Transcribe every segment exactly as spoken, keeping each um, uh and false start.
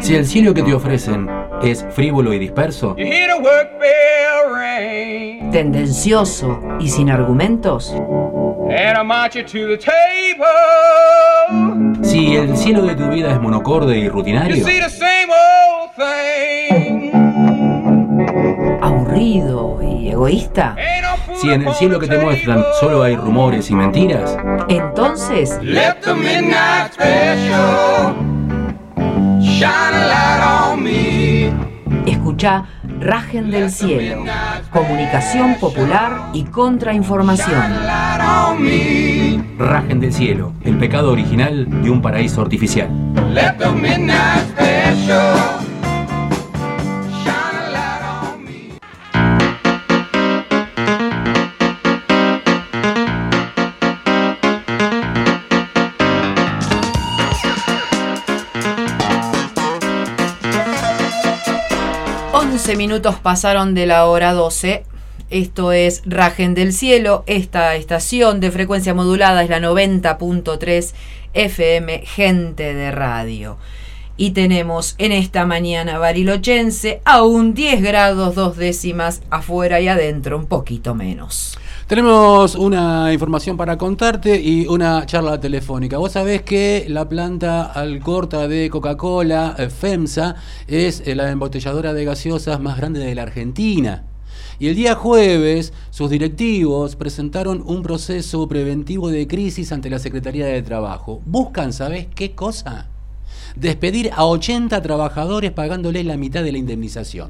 Si el cielo que te ofrecen es frívolo y disperso, tendencioso y sin argumentos, si el cielo de tu vida es monocorde y rutinario, aburrido y egoísta, si en el cielo que te muestran solo hay rumores y mentiras, entonces Let the midnight special shine a light on me. escuchá Rajen del Cielo, comunicación popular y contrainformación. Rajen del cielo, el pecado original de un paraíso artificial. Let the midnight special shine a light on me. once minutos pasaron de la hora doce. Esto es Rajen del Cielo. Esta estación de frecuencia modulada es la noventa punto tres F M, Gente de Radio. Y tenemos en esta mañana barilochense aún diez grados dos décimas, afuera y adentro un poquito menos. Tenemos una información para contarte y una charla telefónica. Vos sabés que la planta Alcorta de Coca-Cola, eh, FEMSA, es eh, la embotelladora de gaseosas más grande de la Argentina. Y el día jueves, sus directivos presentaron un proceso preventivo de crisis ante la Secretaría de Trabajo. Buscan, ¿sabés qué cosa? Despedir a ochenta trabajadores pagándoles la mitad de la indemnización.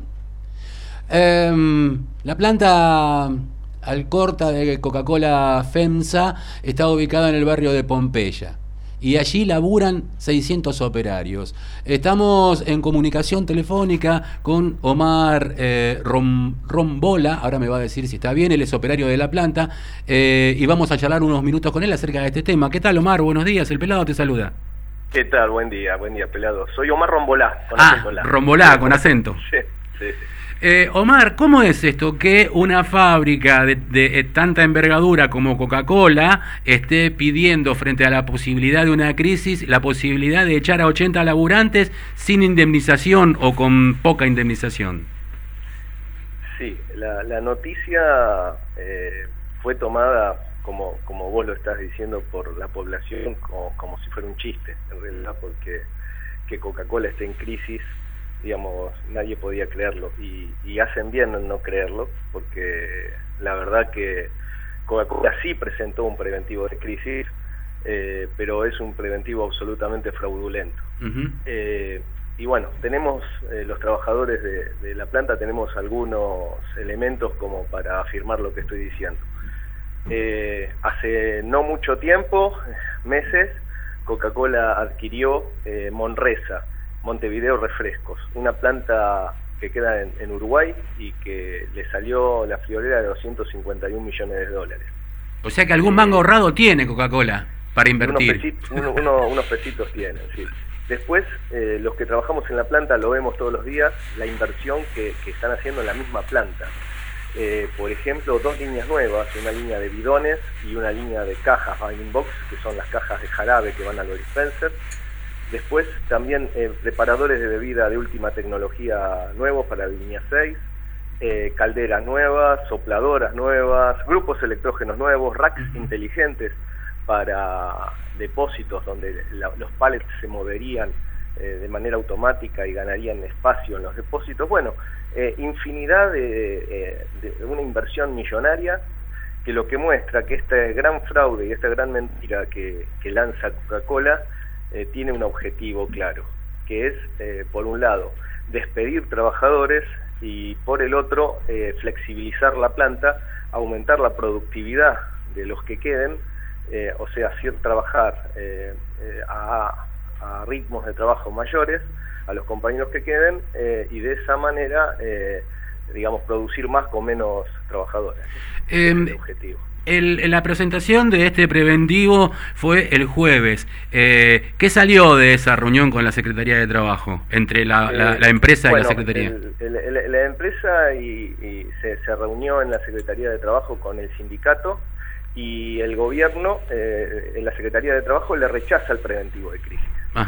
Eh, la planta Alcorta de Coca-Cola FEMSA está ubicada en el barrio de Pompeya y allí laburan seiscientos operarios. Estamos en comunicación telefónica con Omar eh, Rom, Rombola, ahora me va a decir si está bien, él es operario de la planta, eh, y vamos a charlar unos minutos con él acerca de este tema. ¿Qué tal, Omar? Buenos días, el Pelado te saluda. ¿Qué tal? Buen día, buen día, Pelado. Soy Omar Rombolá, con ah, acento. Rombolá, con acento. Sí, sí, sí. Eh, Omar, ¿cómo es esto que una fábrica de, de, de tanta envergadura como Coca-Cola esté pidiendo frente a la posibilidad de una crisis, la posibilidad de echar a ochenta laburantes sin indemnización o con poca indemnización? Sí, la, la noticia eh, fue tomada, como, como vos lo estás diciendo, por la población como, como si fuera un chiste, en realidad, porque que Coca-Cola esté en crisis, digamos, nadie podía creerlo, y, y hacen bien en no creerlo, porque la verdad que Coca-Cola sí presentó un preventivo de crisis, eh, pero es un preventivo absolutamente fraudulento. Uh-huh. eh, y bueno, tenemos, eh, los trabajadores de, de la planta, tenemos algunos elementos como para afirmar lo que estoy diciendo. Eh, hace no mucho tiempo, meses, Coca-Cola adquirió eh, Monresa, Montevideo Refrescos, una planta que queda en, en Uruguay y que le salió la friolera de doscientos cincuenta y un millones de dólares. O sea que algún mango ahorrado tiene Coca-Cola para invertir. Unos pesitos, uno, uno, unos pesitos tienen, sí. Después, eh, los que trabajamos en la planta lo vemos todos los días, la inversión que, que están haciendo en la misma planta. Eh, por ejemplo, dos líneas nuevas, una línea de bidones y una línea de cajas, binding box, que son las cajas de jarabe que van al dispenser. Después también eh, preparadores de bebida de última tecnología nuevos para la línea seis, eh, calderas nuevas, sopladoras nuevas, grupos electrógenos nuevos, racks inteligentes para depósitos donde la, los pallets se moverían eh, de manera automática y ganarían espacio en los depósitos. Bueno, eh, infinidad de, de, de una inversión millonaria que lo que muestra que este gran fraude y esta gran mentira que, que lanza Coca-Cola Eh, tiene un objetivo claro, que es, eh, por un lado, despedir trabajadores y por el otro, eh, flexibilizar la planta, aumentar la productividad de los que queden, eh, o sea, hacer trabajar eh, eh, a, a ritmos de trabajo mayores a los compañeros que queden eh, y de esa manera, eh, digamos, producir más con menos trabajadores. Eh, es el objetivo. El, la presentación de este preventivo fue el jueves. Eh, ¿Qué salió de esa reunión con la Secretaría de Trabajo, entre la, eh, la, la empresa bueno, y la Secretaría? El, el, el, la empresa y, y se, se reunió en la Secretaría de Trabajo con el sindicato y el gobierno, eh, en la Secretaría de Trabajo, le rechaza el preventivo de crisis. Ajá.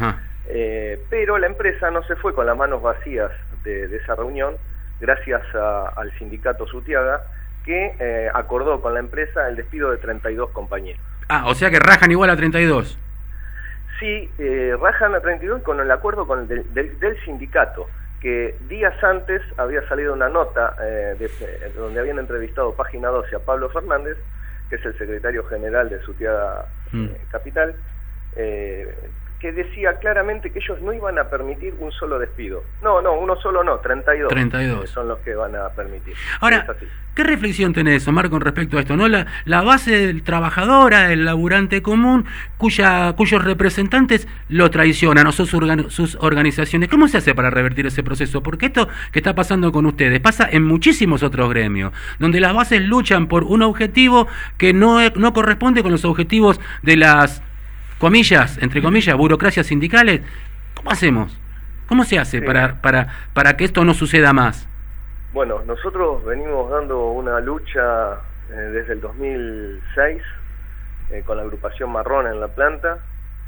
Eh, pero la empresa no se fue con las manos vacías de, de esa reunión, gracias a, al sindicato Sutiaga, que eh, acordó con la empresa el despido de treinta y dos compañeros. Ah, o sea que rajan igual a treinta y dos. Sí, eh, rajan a treinta y dos con el acuerdo con el del, del, del sindicato, que días antes había salido una nota eh, de, eh, donde habían entrevistado Página doce a Pablo Fernández, que es el secretario general de Sutiaga mm. eh, Capital, eh, que decía claramente que ellos no iban a permitir un solo despido. No, no, uno solo no, treinta y dos. treinta y dos. Son los que van a permitir. Ahora, ¿qué reflexión tenés, Omar, con respecto a esto? ¿No? La, la base del trabajadora, el laburante común, cuya, cuyos representantes lo traicionan, o sus, organ, sus organizaciones. ¿Cómo se hace para revertir ese proceso? Porque esto que está pasando con ustedes pasa en muchísimos otros gremios, donde las bases luchan por un objetivo que no, no corresponde con los objetivos de las, comillas, entre comillas, burocracias sindicales. ¿Cómo hacemos? ¿Cómo se hace sí. para, para, para que esto no suceda más? Bueno, nosotros venimos dando una lucha eh, desde el dos mil seis eh, con la agrupación Marrona en la planta,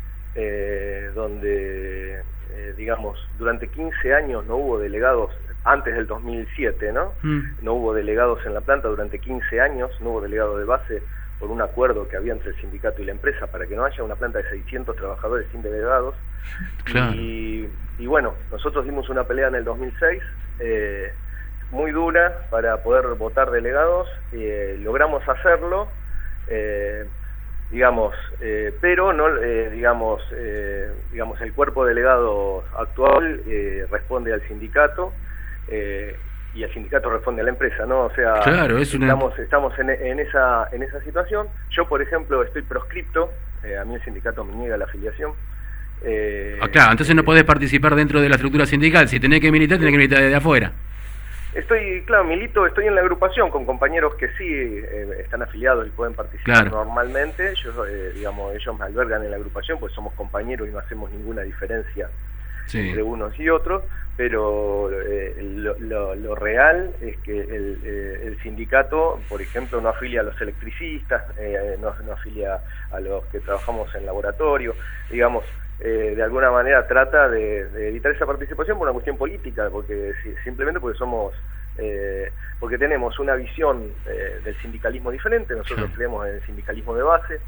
eh, donde, eh, digamos, durante quince años no hubo delegados, antes del dos mil siete, ¿no? Mm. No hubo delegados en la planta durante quince años, no hubo delegados de base por un acuerdo que había entre el sindicato y la empresa para que no haya una planta de seiscientos trabajadores sin delegados. Claro. Y, y bueno, nosotros dimos una pelea en el dos mil seis, eh, muy dura para poder votar delegados, eh, logramos hacerlo, eh, digamos, eh, pero no, eh, digamos, eh, digamos, el cuerpo delegado actual eh, responde al sindicato, eh, y el sindicato responde a la empresa, ¿no? O sea, claro, es una... estamos, estamos en, en esa en esa situación. Yo, por ejemplo, estoy proscripto, eh, a mí el sindicato me niega la afiliación. Eh, ah, claro, entonces no podés participar dentro de la estructura sindical. Si tenés que militar, tenés que militar desde afuera. Estoy, claro, milito, estoy en la agrupación con compañeros que sí eh, están afiliados y pueden participar claro. normalmente. Yo, eh, digamos, ellos me albergan en la agrupación, pues somos compañeros y no hacemos ninguna diferencia sí. entre unos y otros. Pero eh, lo, lo, lo real es que el, eh, el sindicato, por ejemplo, no afilia a los electricistas, eh, no, no afilia a los que trabajamos en laboratorio, digamos, eh, de alguna manera trata de, de evitar esa participación por una cuestión política, porque si, simplemente porque somos, eh, porque tenemos una visión eh, del sindicalismo diferente. Nosotros sí. creemos en el sindicalismo de base,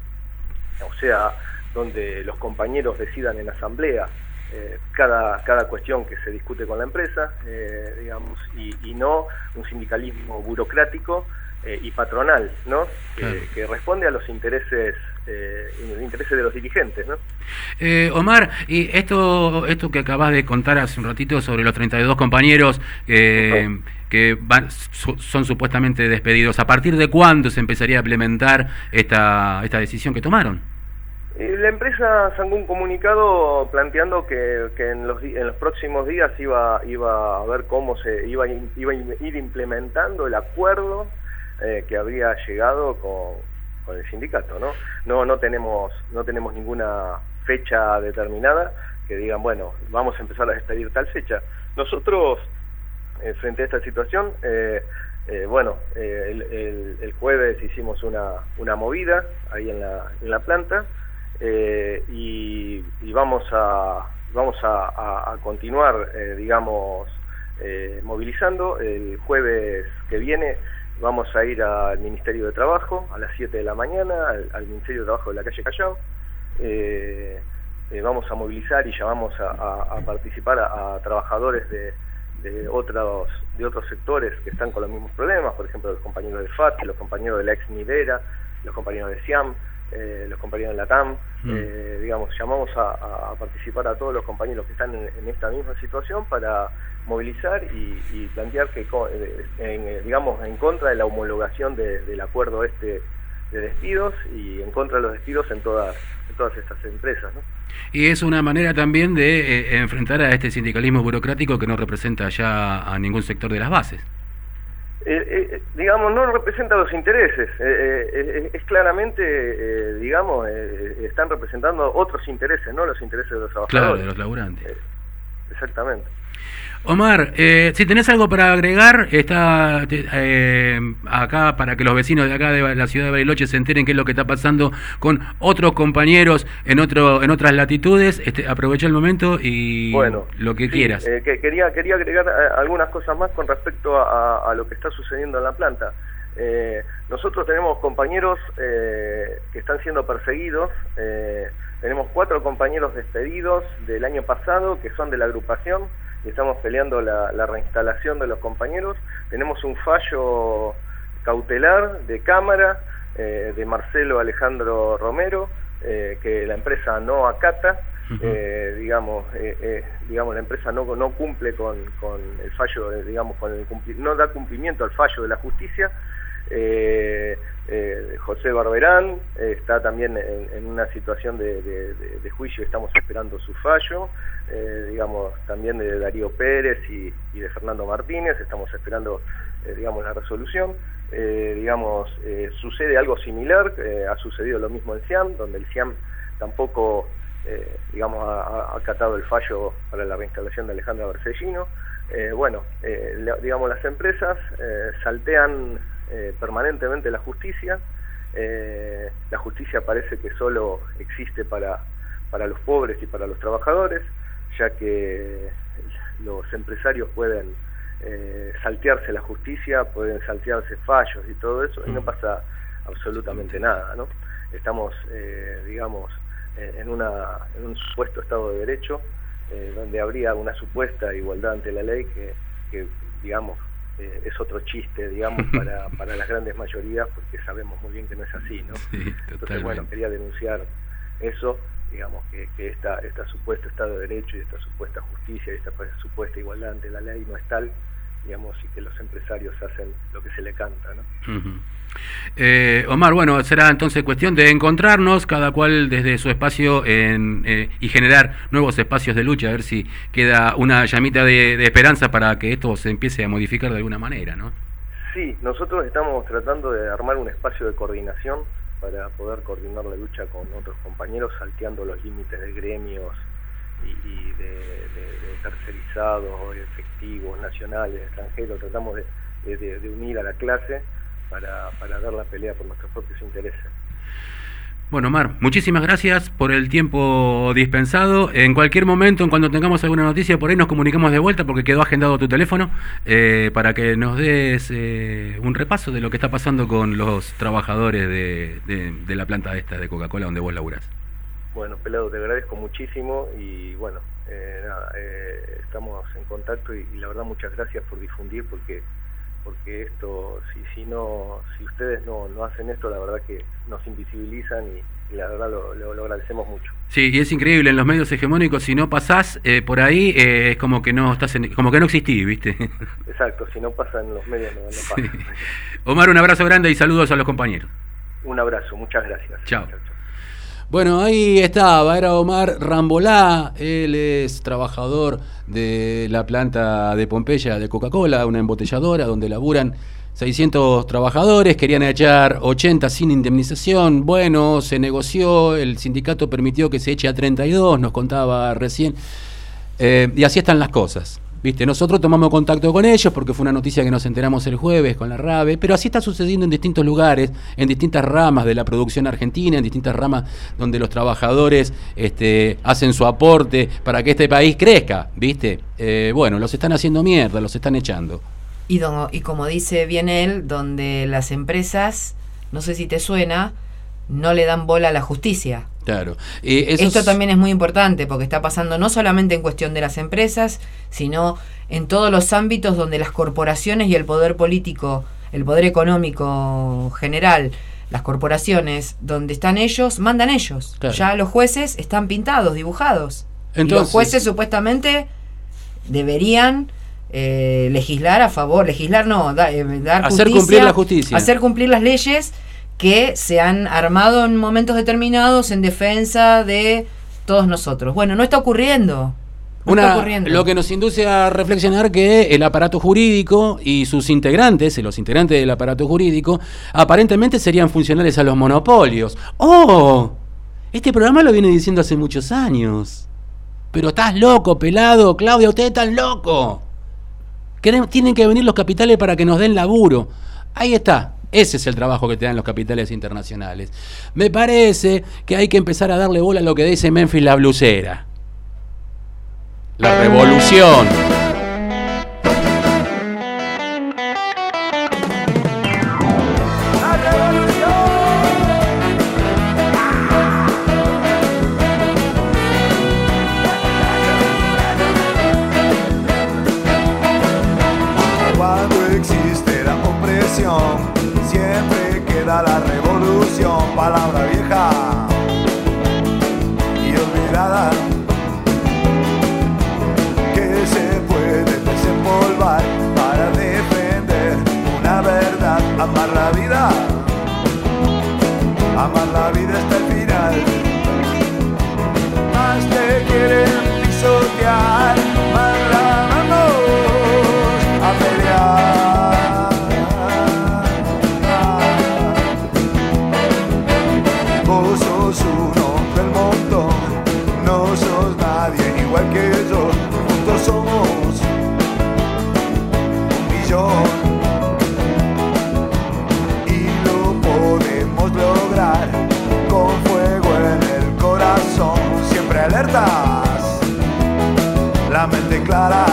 o sea, donde los compañeros decidan en asamblea Eh, cada cada cuestión que se discute con la empresa, eh, digamos, y, y no un sindicalismo burocrático eh, y patronal, ¿no? Que, claro. que responde a los intereses eh, intereses de los dirigentes, ¿no? Eh, Omar, y esto esto que acabas de contar hace un ratito sobre los treinta y dos compañeros eh, no. que van, su, son supuestamente despedidos, ¿a partir de cuándo se empezaría a implementar esta esta decisión que tomaron? La empresa sacó un comunicado planteando que, que en, los, en los próximos días iba, iba a ver cómo se iba, iba a ir implementando el acuerdo eh, que habría llegado con, con el sindicato, ¿no? No, no tenemos, no tenemos ninguna fecha determinada que digan, bueno, vamos a empezar a despedir tal fecha. Nosotros, eh, frente a esta situación, eh, eh, bueno, eh, el, el, el jueves hicimos una, una movida ahí en la, en la planta. Eh, y, y vamos a vamos a, a, a continuar, eh, digamos, eh, movilizando. El jueves que viene vamos a ir al Ministerio de Trabajo a las siete de la mañana, al, al Ministerio de Trabajo de la calle Callao. Eh, eh, vamos a movilizar y llamamos a, a, a participar a, a trabajadores de, de otros de otros sectores que están con los mismos problemas, por ejemplo, los compañeros de F A T, los compañeros de la ex Midera, los compañeros de SIAM. Eh, los compañeros de la T A M, mm. eh, digamos, llamamos a, a participar a todos los compañeros que están en, en esta misma situación para movilizar y, y plantear que, en, digamos, en contra de la homologación de, del acuerdo este de despidos y en contra de los despidos en todas, en todas estas empresas, ¿no? Y es una manera también de eh, enfrentar a este sindicalismo burocrático que no representa ya a ningún sector de las bases. Eh, eh, digamos, no representa los intereses, eh, eh, es claramente, eh, digamos, eh, están representando otros intereses, no los intereses de los trabajadores. Claro, de los laburantes. Eh, exactamente. Omar, eh, si tenés algo para agregar, está eh, acá para que los vecinos de acá de la ciudad de Bariloche se enteren qué es lo que está pasando con otros compañeros en otro en otras latitudes. Este, aprovecha el momento y bueno, lo que sí, quieras. Eh, que, quería quería agregar eh, algunas cosas más con respecto a, a lo que está sucediendo en la planta. Eh, nosotros tenemos compañeros eh, que están siendo perseguidos. Eh, tenemos cuatro compañeros despedidos del año pasado que son de la agrupación. Y estamos peleando la, la reinstalación de los compañeros. Tenemos un fallo cautelar de cámara eh, de Marcelo Alejandro Romero eh, que la empresa no acata. Uh-huh. eh, digamos, eh, eh, digamos la empresa no no cumple con, con el fallo, eh, digamos, con el cumpli- no da cumplimiento al fallo de la justicia. Eh, eh, José Barberán eh, está también en, en una situación de, de, de, de juicio, estamos esperando su fallo, eh, digamos, también de Darío Pérez y, y de Fernando Martínez, estamos esperando, eh, digamos, la resolución. Eh, digamos, eh, sucede algo similar, eh, ha sucedido lo mismo en SIAM, donde el SIAM tampoco, eh, digamos, ha, ha acatado el fallo para la reinstalación de Alejandra Bercellino. Eh, bueno, eh, la, digamos, las empresas eh, saltean Eh, permanentemente la justicia. Eh, la justicia parece que solo existe para, para los pobres y para los trabajadores, ya que los empresarios pueden eh, saltearse la justicia, pueden saltearse fallos y todo eso, y no pasa absolutamente nada, ¿no? Estamos, eh, digamos, en, una, en un supuesto Estado de Derecho, eh, donde habría una supuesta igualdad ante la ley que, que digamos, Eh, es otro chiste, digamos, para, para las grandes mayorías, porque sabemos muy bien que no es así, ¿no? Sí, entonces, bueno, quería denunciar eso, digamos, que, que esta, esta supuesto Estado de Derecho y esta supuesta justicia y esta supuesta igualdad ante la ley no es tal, digamos, y que los empresarios hacen lo que se le canta, ¿no? Uh-huh. Eh, Omar, bueno, será entonces cuestión de encontrarnos, cada cual desde su espacio en, eh, y generar nuevos espacios de lucha, a ver si queda una llamita de, de esperanza para que esto se empiece a modificar de alguna manera, ¿no? Sí, nosotros estamos tratando de armar un espacio de coordinación para poder coordinar la lucha con otros compañeros, salteando los límites de gremios y, y de, de, de tercerizados, efectivos, nacionales, extranjeros. Tratamos de, de, de unir a la clase Para, para dar la pelea por nuestros propios intereses. Bueno, Omar, muchísimas gracias por el tiempo dispensado. En cualquier momento, en cuando tengamos alguna noticia, por ahí nos comunicamos de vuelta porque quedó agendado tu teléfono eh, para que nos des eh, un repaso de lo que está pasando con los trabajadores de, de, de la planta esta de Coca-Cola donde vos laburás. Bueno, Pelado, te agradezco muchísimo y bueno, eh, nada, eh, estamos en contacto y, y la verdad muchas gracias por difundir porque porque esto, si si no si ustedes no, no hacen esto, la verdad que nos invisibilizan y, y la verdad lo, lo, lo agradecemos mucho. Sí, y es increíble, en los medios hegemónicos, si no pasás eh, por ahí, eh, es como que no estás en, como que no existís, ¿viste? Exacto, si no pasa en los medios, no, no pasa. Sí. Omar, un abrazo grande y saludos a los compañeros. Un abrazo, muchas gracias. Chao. Chao, chao. Bueno, ahí estaba, era Omar Rambolá, él es trabajador de la planta de Pompeya de Coca-Cola, una embotelladora donde laburan seiscientos trabajadores, querían echar ochenta sin indemnización, bueno, se negoció, el sindicato permitió que se eche a treinta y dos, nos contaba recién, eh, y así están las cosas. Viste, nosotros tomamos contacto con ellos porque fue una noticia que nos enteramos el jueves con la RABE, pero así está sucediendo en distintos lugares, en distintas ramas de la producción argentina, en distintas ramas donde los trabajadores este, hacen su aporte para que este país crezca, ¿viste? Eh, bueno, los están haciendo mierda, los están echando. Y, don, y como dice bien él, donde las empresas, no sé si te suena, no le dan bola a la justicia. Claro. Eh, eso Esto es... también es muy importante porque está pasando no solamente en cuestión de las empresas, sino en todos los ámbitos donde las corporaciones y el poder político, el poder económico general, las corporaciones, donde están ellos, mandan ellos. Claro. Ya los jueces están pintados, dibujados. Entonces... Y los jueces supuestamente deberían eh, legislar a favor, legislar no, da, eh, dar hacer justicia, cumplir la justicia. Hacer cumplir las leyes que se han armado en momentos determinados en defensa de todos nosotros. Bueno, no está ocurriendo. No Una, está ocurriendo. Lo que nos induce a reflexionar que el aparato jurídico y sus integrantes, los integrantes del aparato jurídico, aparentemente serían funcionales a los monopolios. ¡Oh! Este programa lo viene diciendo hace muchos años. Pero estás loco, pelado, Claudia, usted está loco. Queremos, tienen que venir los capitales para que nos den laburo. Ahí está. Ese es el trabajo que te dan los capitales internacionales. Me parece que hay que empezar a darle bola a lo que dice Memphis la blusera. La revolución. Cuando existe la opresión, siempre queda la revolución, palabra vieja y olvidada, que se puede desempolvar para defender una verdad. Amar la vida, amar la vida hasta el final. Más te quieren pisotear, más la vamos a pelear. Vos sos uno del montón, no sos nadie igual que yo. Juntos somos un millón y lo podemos lograr con fuego en el corazón. Siempre alertas, la mente clara.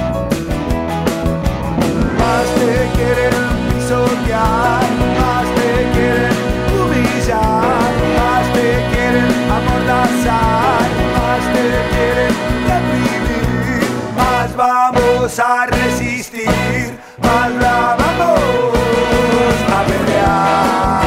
Más te quieren pisotear, más te quieren humillar, más te quieren amordazar, más te quieren reprimir, más vamos a resistir, más la vamos a pelear.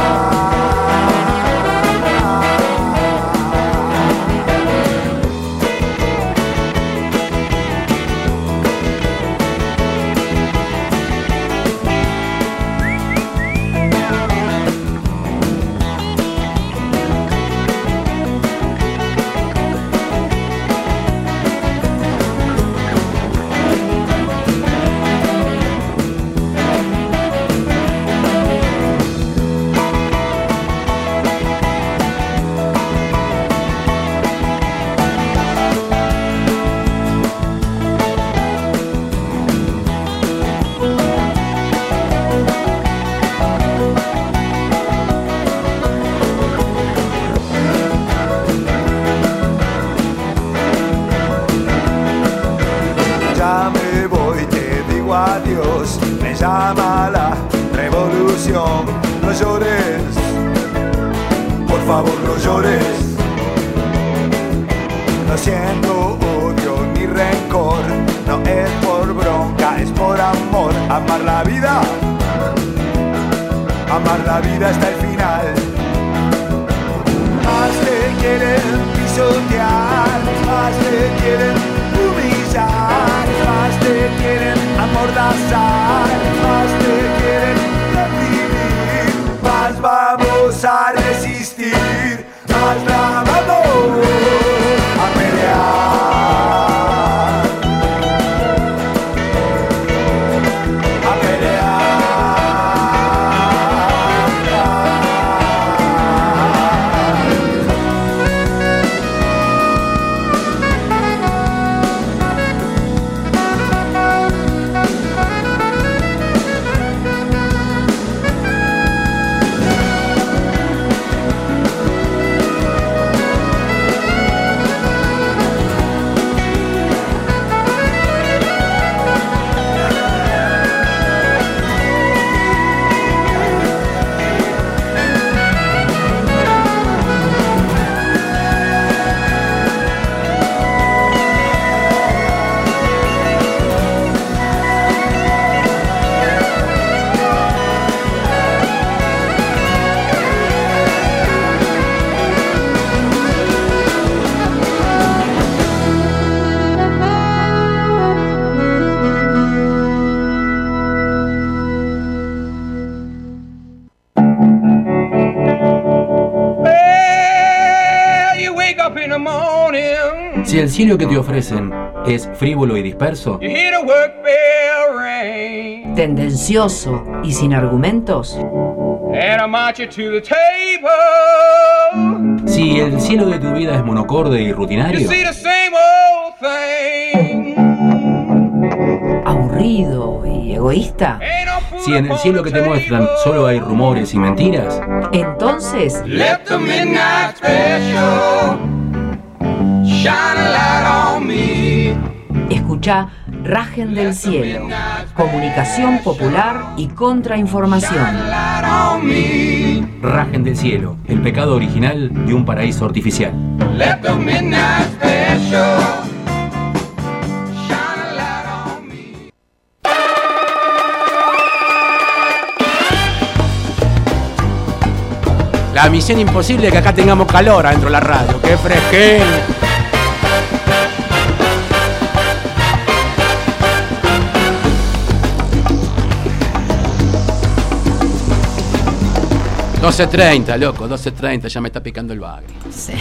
Adiós, me llama la revolución. No llores, por favor no llores. No siento odio ni rencor, no es por bronca, es por amor. Amar la vida, amar la vida hasta el final. Más te quieren pisotear, más te quieren humillar, más te quieren amordazar, más te quieren reprimir, más vamos a resistir, más la vamos a pelear. A pelear. Si el cielo que te ofrecen es frívolo y disperso, tendencioso y sin argumentos, si el cielo de tu vida es monocorde y rutinario, thing. ¿Aburrido y egoísta? Ain't no fool Si en el cielo que te muestran solo hay rumores y mentiras, Entonces, Let the midnight special shine a light on me. escucha Rajen del Cielo, comunicación popular y contrainformación. Light on me. rajen del cielo, el pecado original de un paraíso artificial. Let the midnight special shine a light on me. La misión imposible es que acá tengamos calor adentro de la radio. ¡Qué fresquén! doce treinta, loco, doce treinta, ya me está picando el bagre. Sí.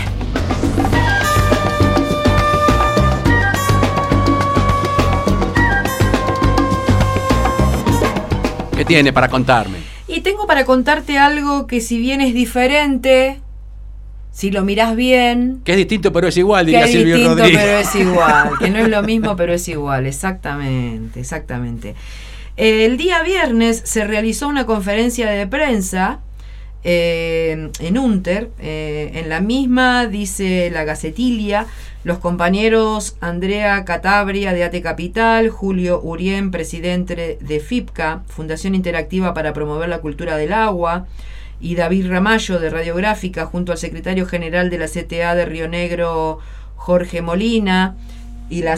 ¿Qué tiene para contarme? Y tengo para contarte algo que, si bien es diferente, si lo mirás bien, Que es distinto pero es igual, que diría es Silvio distinto Rodríguez. pero es igual, que no es lo mismo pero es igual, exactamente, exactamente. El día viernes se realizó una conferencia de prensa eh, en Unter, eh, en la misma, dice la Gacetilia, los compañeros Andrea Catabria de ATE Capital, Julio Urien, presidente de FIPCA, Fundación Interactiva para Promover la Cultura del Agua, y David Ramallo de Radiográfica, junto al secretario general de la C T A de Río Negro, Jorge Molina, y la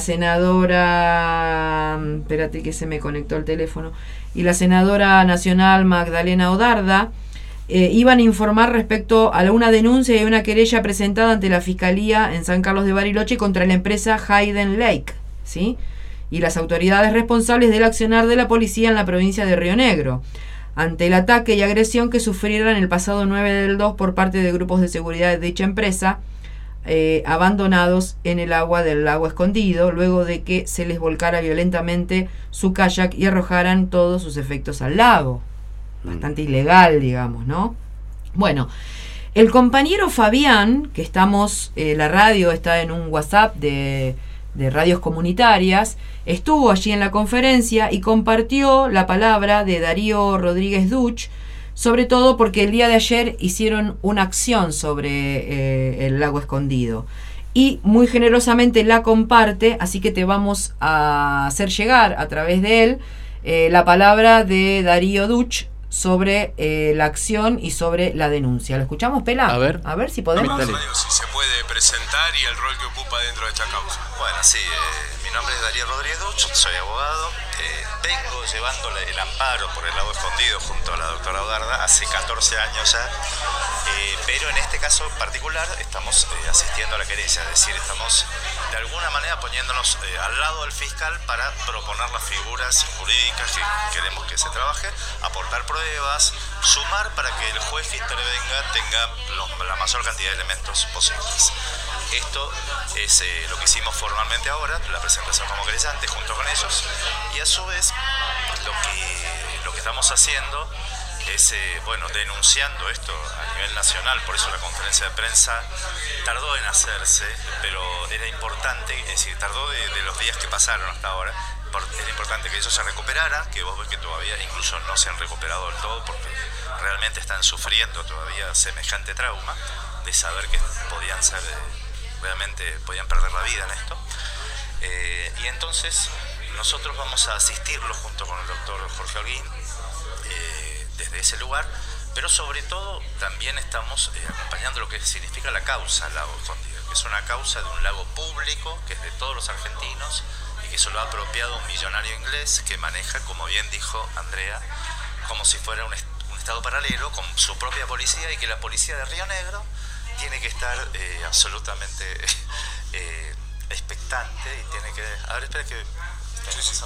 senadora, espérate que se me conectó el teléfono, y la senadora nacional Magdalena Odarda, eh, iban a informar respecto a una denuncia y una querella presentada ante la Fiscalía en San Carlos de Bariloche contra la empresa Hayden Lake, ¿sí? Y las autoridades responsables del accionar de la policía en la provincia de Río Negro, ante el ataque y agresión que sufrieron el pasado nueve del dos por parte de grupos de seguridad de dicha empresa, eh, abandonados en el agua del lago Escondido, luego de que se les volcara violentamente su kayak y arrojaran todos sus efectos al lago. Bastante ilegal, digamos, ¿no? Bueno, el compañero Fabián, que estamos, eh, la radio está en un WhatsApp de, de radios comunitarias, estuvo allí en la conferencia y compartió la palabra de Darío Rodríguez Duch, sobre todo porque el día de ayer hicieron una acción sobre eh, el lago Escondido. Y muy generosamente la comparte, así que te vamos a hacer llegar a través de él eh, la palabra de Darío Duch sobre eh, la acción y sobre la denuncia. ¿Lo escuchamos, Pela? A ver. A ver si podemos. Dale. Si se puede presentar y el rol que ocupa dentro de esta causa. Bueno, sí, eh, mi nombre es Darío Rodríguez Duch, soy abogado. Eh, vengo llevando el amparo por el lago Escondido junto a la doctora Odarda hace catorce años ya, eh, pero en este caso particular estamos eh, asistiendo a la querella, es decir, estamos de alguna manera poniéndonos eh, al lado del fiscal para proponer las figuras jurídicas que queremos que se trabaje, aportar pruebas, sumar para que el juez que intervenga tenga lo, la mayor cantidad de elementos posibles. Esto es eh, lo que hicimos formalmente ahora, la presentación como querellante junto con ellos, y a su vez lo que, lo que estamos haciendo es, eh, bueno, denunciando esto a nivel nacional, por eso la conferencia de prensa tardó en hacerse, pero era importante, es decir, tardó de, de los días que pasaron hasta ahora, era importante que ellos se recuperaran, que vos ves que todavía incluso no se han recuperado del todo porque realmente están sufriendo todavía semejante trauma de saber que podían ser, eh, realmente podían perder la vida en esto. Eh, y entonces nosotros vamos a asistirlos junto con el doctor Jorge Holguín eh, desde ese lugar, pero sobre todo también estamos eh, acompañando lo que significa la causa Lago Escondido, que es una causa de un lago público, que es de todos los argentinos, y que se lo ha apropiado un millonario inglés que maneja, como bien dijo Andrea, como si fuera un, est un estado paralelo con su propia policía, y que la policía de Río Negro tiene que estar eh, absolutamente eh, expectante y tiene que... A ver, espera que... Sí, sí.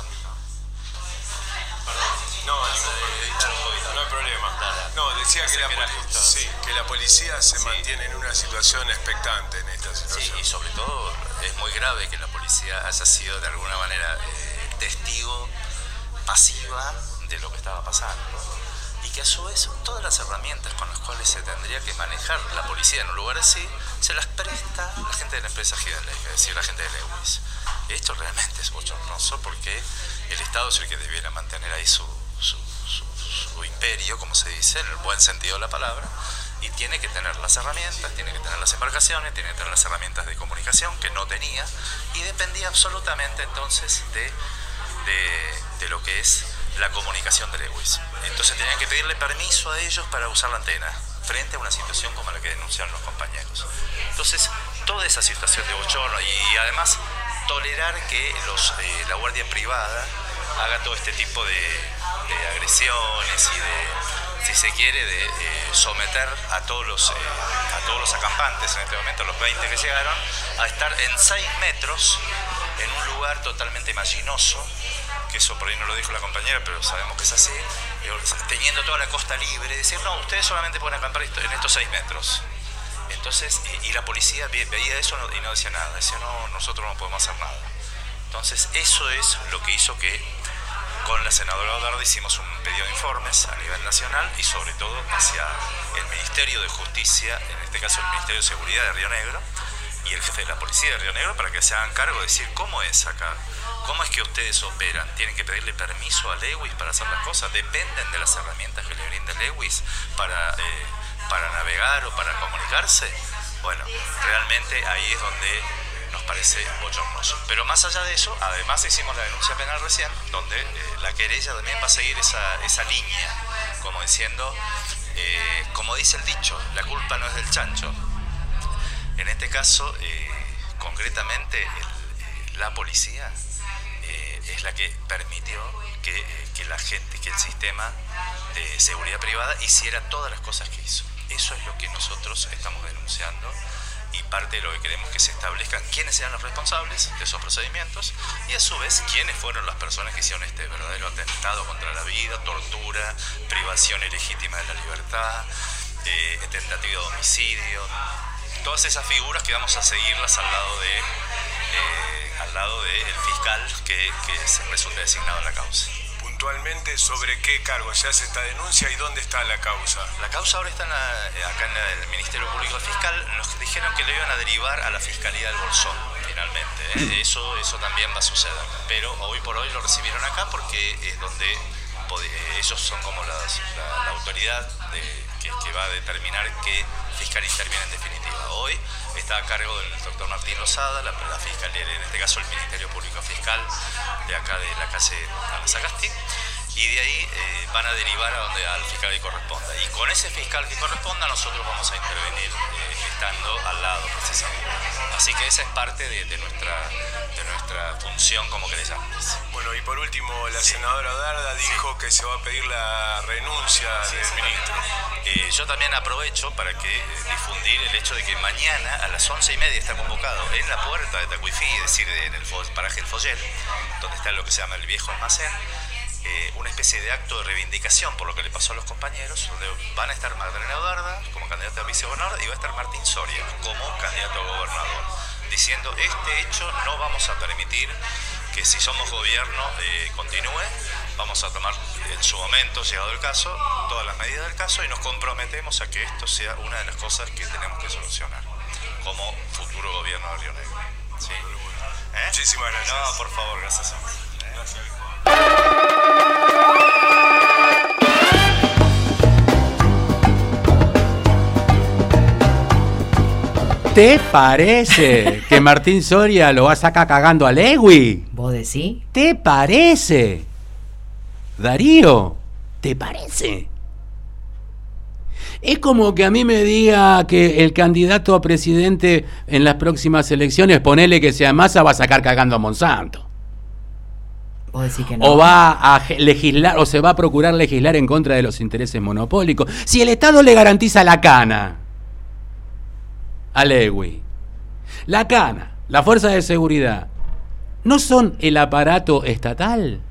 No, ningún, no hay problema. No, decía que la, poli sí, que la policía se sí. mantiene en una situación expectante en esta situación. Sí, y sobre todo es muy grave que la policía haya sido de alguna manera eh, testigo pasiva de lo que estaba pasando, ¿no? Y y que a su vez todas las herramientas con las cuales se tendría que manejar la policía en un lugar así, se las presta la gente de la empresa Hidden Lake, es decir, la gente de Lewis. Esto realmente es bochornoso porque el Estado es el que debiera mantener ahí su, su, su, su imperio, como se dice, en el buen sentido de la palabra, y tiene que tener las herramientas, tiene que tener las embarcaciones, tiene que tener las herramientas de comunicación que no tenía, y dependía absolutamente entonces de, de, de lo que es la comunicación de Lewis. Entonces tenían que pedirle permiso a ellos para usar la antena frente a una situación como la que denunciaron los compañeros. Entonces, toda esa situación de bochorno y, y además tolerar que los, eh, la guardia privada haga todo este tipo de, de agresiones y de, si se quiere, de eh, someter a todos los eh, a todos los acampantes en este momento, los veinte que llegaron, a estar en seis metros en un lugar totalmente imaginoso, que eso por ahí no lo dijo la compañera, pero sabemos que es así, teniendo toda la costa libre, decir, no, ustedes solamente pueden acampar en estos seis metros. Entonces, y, y la policía veía eso y no decía nada, decía, no, nosotros no podemos hacer nada. Entonces, eso es lo que hizo que con la senadora Odarda hicimos un pedido de informes a nivel nacional y sobre todo hacia el Ministerio de Justicia, en este caso el Ministerio de Seguridad de Río Negro, y el jefe de la policía de Río Negro, para que se hagan cargo de decir cómo es acá, cómo es que ustedes operan, tienen que pedirle permiso a Lewis para hacer las cosas, dependen de las herramientas que le brinde Lewis para, eh, para navegar o para comunicarse. Bueno, realmente ahí es donde nos parece bochornoso. Pero más allá de eso, además hicimos la denuncia penal recién, donde eh, la querella también va a seguir esa, esa línea, como diciendo, eh, como dice el dicho, la culpa no es del chancho. En este caso, eh, concretamente, el, la policía eh, es la que permitió que, eh, que la gente, que el sistema de seguridad privada hiciera todas las cosas que hizo. Eso es lo que nosotros estamos denunciando y parte de lo que queremos que se establezcan quiénes sean los responsables de esos procedimientos y a su vez quiénes fueron las personas que hicieron este verdadero atentado contra la vida, tortura, privación ilegítima de la libertad, eh, tentativa de homicidio. Todas esas figuras que vamos a seguirlas al lado de eh, al lado del fiscal que, que se resulta designado en la causa. Puntualmente, ¿sobre qué cargo se hace esta denuncia y dónde está la causa? La causa ahora está en la, acá en el Ministerio Público Fiscal. Nos dijeron que lo iban a derivar a la Fiscalía del Bolsón, finalmente. ¿eh? Eso, eso también va a suceder. Pero hoy por hoy lo recibieron acá porque es donde ellos son como las, la, la autoridad de, que, que va a determinar qué fiscal interviene en definitiva. Hoy está a cargo del doctor Martín Lozada, la, la fiscalía, en este caso el Ministerio Público Fiscal de acá de la calle Anasagasti, y de ahí eh, van a derivar a donde al fiscal que corresponda. Y con ese fiscal que corresponda nosotros vamos a intervenir eh, estando al lado precisamente. Así que esa es parte de, de, nuestra, de nuestra función como querellantes. Bueno, y por último, la sí. senadora Odarda dijo sí. que se va a pedir la renuncia sí, del ministro. Eh, yo también aprovecho para que eh, difundir el hecho de que mañana a las once y media está convocado en la puerta de Tacuifí, es decir, en el paraje El Follel, donde está lo que se llama el viejo almacén, eh, una especie de acto de reivindicación por lo que le pasó a los compañeros, donde van a estar Magdalena Odarda como candidata a vicegobernador y va a estar Martín Soria como candidato a gobernador, diciendo este hecho no vamos a permitir que si somos gobierno eh, continúe, vamos a tomar en su momento, llegado el caso, todas las medidas del caso y nos comprometemos a que esto sea una de las cosas que tenemos que solucionar como futuro gobierno de Río Negro. ¿Sí? ¿Eh? Muchísimas gracias. No, por favor, gracias. ¿Eh? Gracias. ¿Te parece que Martín Soria lo va a sacar cagando a Lewis? ¿Vos decís? ¿Te parece? Darío, ¿te parece? Es como que a mí me diga que el candidato a presidente en las próximas elecciones, ponele que sea Massa, va a sacar cagando a Monsanto. ¿Vos decís que no? O va a legislar, o se va a procurar legislar en contra de los intereses monopólicos. Si el Estado le garantiza la cana a Lewis, la cana, la fuerza de seguridad, ¿no son el aparato estatal?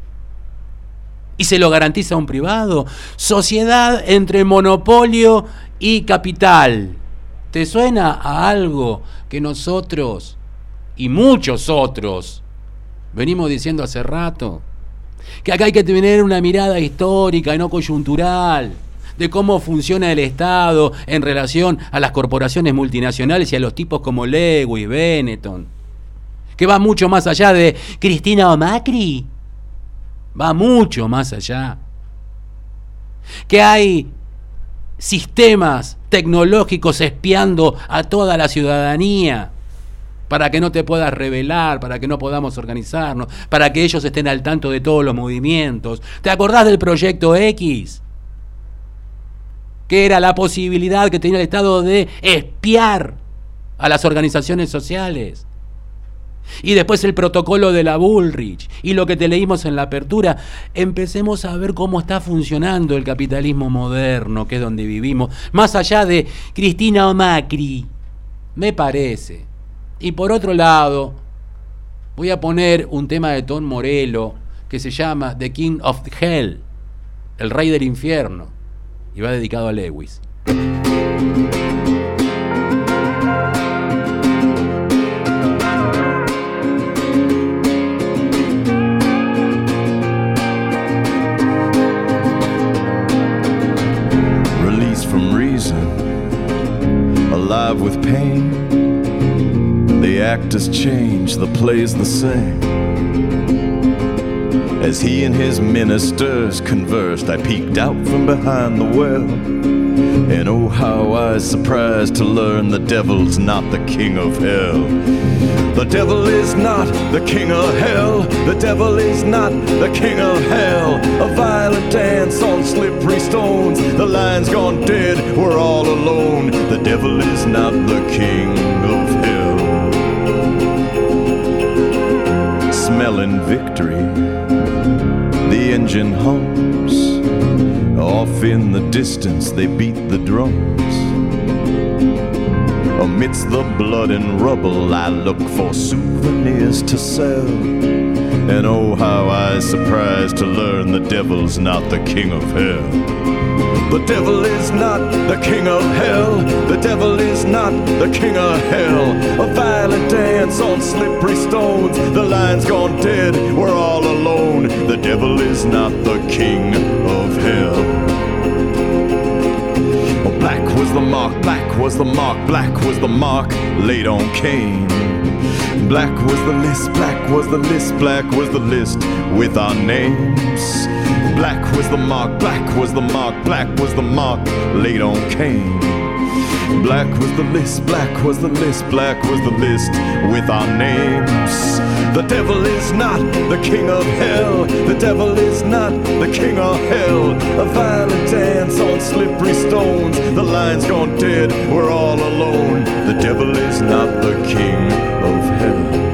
Y se lo garantiza un privado. Sociedad entre monopolio y capital. ¿Te suena a algo que nosotros y muchos otros venimos diciendo hace rato? Que acá hay que tener una mirada histórica y no coyuntural de cómo funciona el Estado en relación a las corporaciones multinacionales y a los tipos como Lewis, Benetton, que va mucho más allá de Cristina o Macri, va mucho más allá. Que hay sistemas tecnológicos espiando a toda la ciudadanía para que no te puedas rebelar, para que no podamos organizarnos, para que ellos estén al tanto de todos los movimientos. ¿Te acordás del Proyecto X? Que era la posibilidad que tenía el Estado de espiar a las organizaciones sociales. Y después el protocolo de la Bullrich y lo que te leímos en la apertura. Empecemos a ver cómo está funcionando el capitalismo moderno, que es donde vivimos, más allá de Cristina o Macri, me parece. Y por otro lado, voy a poner un tema de Tom Morello que se llama The King of Hell, el rey del infierno, y va dedicado a Lewis. Released from reason, alive with pain. The actors change, the play's the same. As he and his ministers conversed, I peeked out from behind the well. And oh, how I was surprised to learn the devil's not the king of hell. The devil is not the king of hell. The devil is not the king of hell. A violent dance on slippery stones. The lion's gone dead, we're all alone. The devil is not the king of hell. Smelling victory, the engine hums. Off in the distance they beat the drums. Amidst the blood and rubble I look for souvenirs to sell. And oh, how I was surprised to learn the devil's not the king of hell. The devil is not the king of hell. The devil is not the king of hell. A violent dance on slippery stones. The lion's gone dead, we're all alone. The devil is not the king of hell. Oh, black was the mark, black was the mark, black was the mark laid on Cain. Black was the list, black was the list, black was the list with our names. Black was the mark, black was the mark, black was the mark laid on Cain. Black was the list, black was the list, black was the list with our names. The devil is not the king of hell. The devil is not the king of hell. A violent dance on slippery stones. The lion's gone dead, we're all alone. The devil is not the king of hell.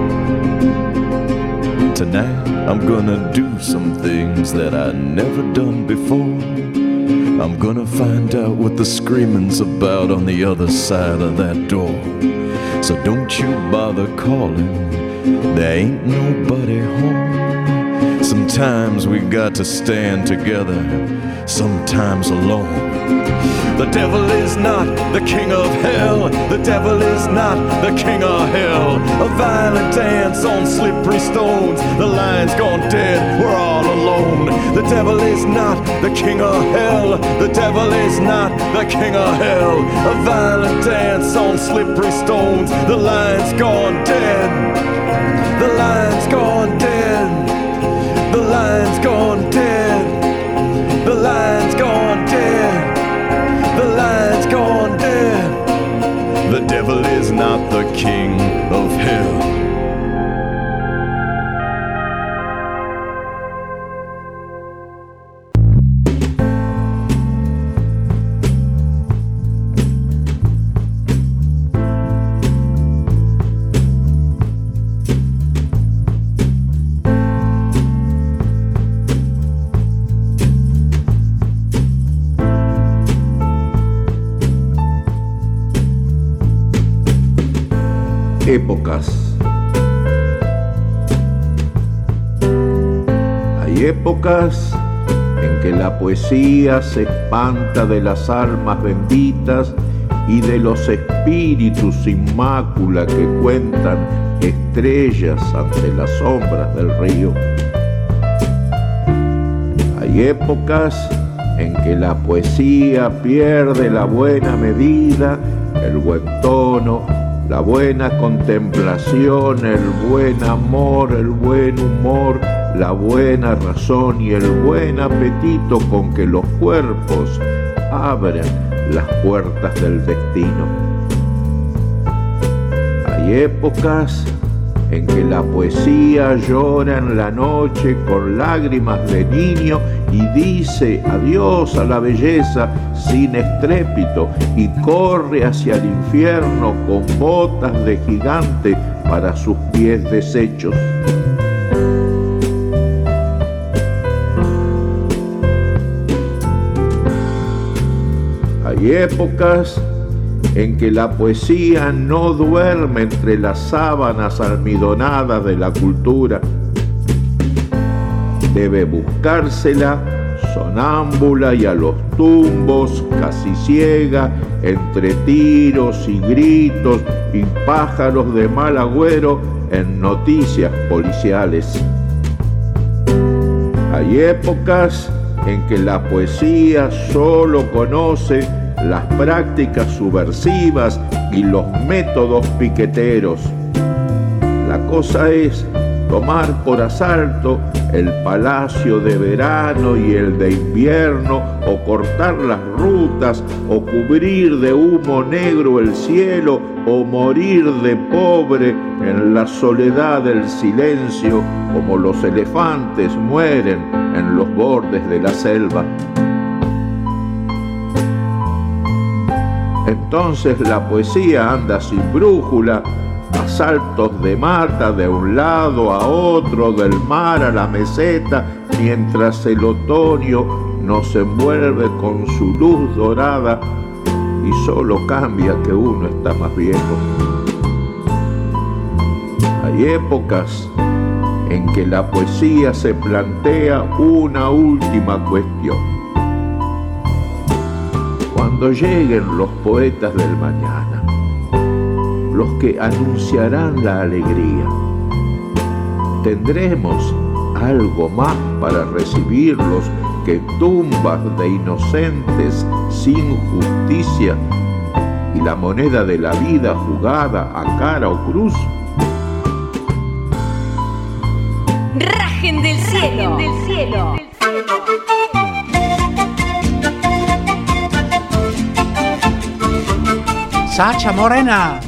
Tonight I'm gonna do some things that I never done before. I'm gonna find out what the screaming's about on the other side of that door. So don't you bother calling, there ain't nobody home. Sometimes we got to stand together, sometimes alone. The devil is not the king of hell. The devil is not the king of hell. A violent dance on slippery stones. The lion's gone dead, we're all alone. The devil is not the king of hell. The devil is not the king of hell. A violent dance on slippery stones. The lion's gone dead. The lion's gone dead. The lion's gone dead. The lion's gone dead. The lion's gone dead. The devil is not the king of hell. Épocas. Hay épocas en que la poesía se espanta de las almas benditas y de los espíritus sin mácula que cuentan estrellas ante las sombras del río. Hay épocas en que la poesía pierde la buena medida, el buen tono, la buena contemplación, el buen amor, el buen humor, la buena razón y el buen apetito con que los cuerpos abren las puertas del destino. Hay épocas en que la poesía llora en la noche con lágrimas de niño y dice adiós a la belleza sin estrépito y corre hacia el infierno con botas de gigante para sus pies deshechos. Hay épocas en que la poesía no duerme entre las sábanas almidonadas de la cultura. Debe buscársela sonámbula y a los tumbos, casi ciega, entre tiros y gritos y pájaros de mal agüero en noticias policiales. Hay épocas en que la poesía solo conoce las prácticas subversivas y los métodos piqueteros. La cosa es tomar por asalto el palacio de verano y el de invierno, o cortar las rutas, o cubrir de humo negro el cielo, o morir de pobre en la soledad del silencio, como los elefantes mueren en los bordes de la selva. Entonces la poesía anda sin brújula, a saltos de mata de un lado a otro, del mar a la meseta, mientras el otoño nos envuelve con su luz dorada y solo cambia que uno está más viejo. Hay épocas en que la poesía se plantea una última cuestión. Cuando lleguen los poetas del mañana, los que anunciarán la alegría, ¿tendremos algo más para recibirlos que tumbas de inocentes sin justicia y la moneda de la vida jugada a cara o cruz? Rajen del cielo, Rajen del cielo. Sacha Morena.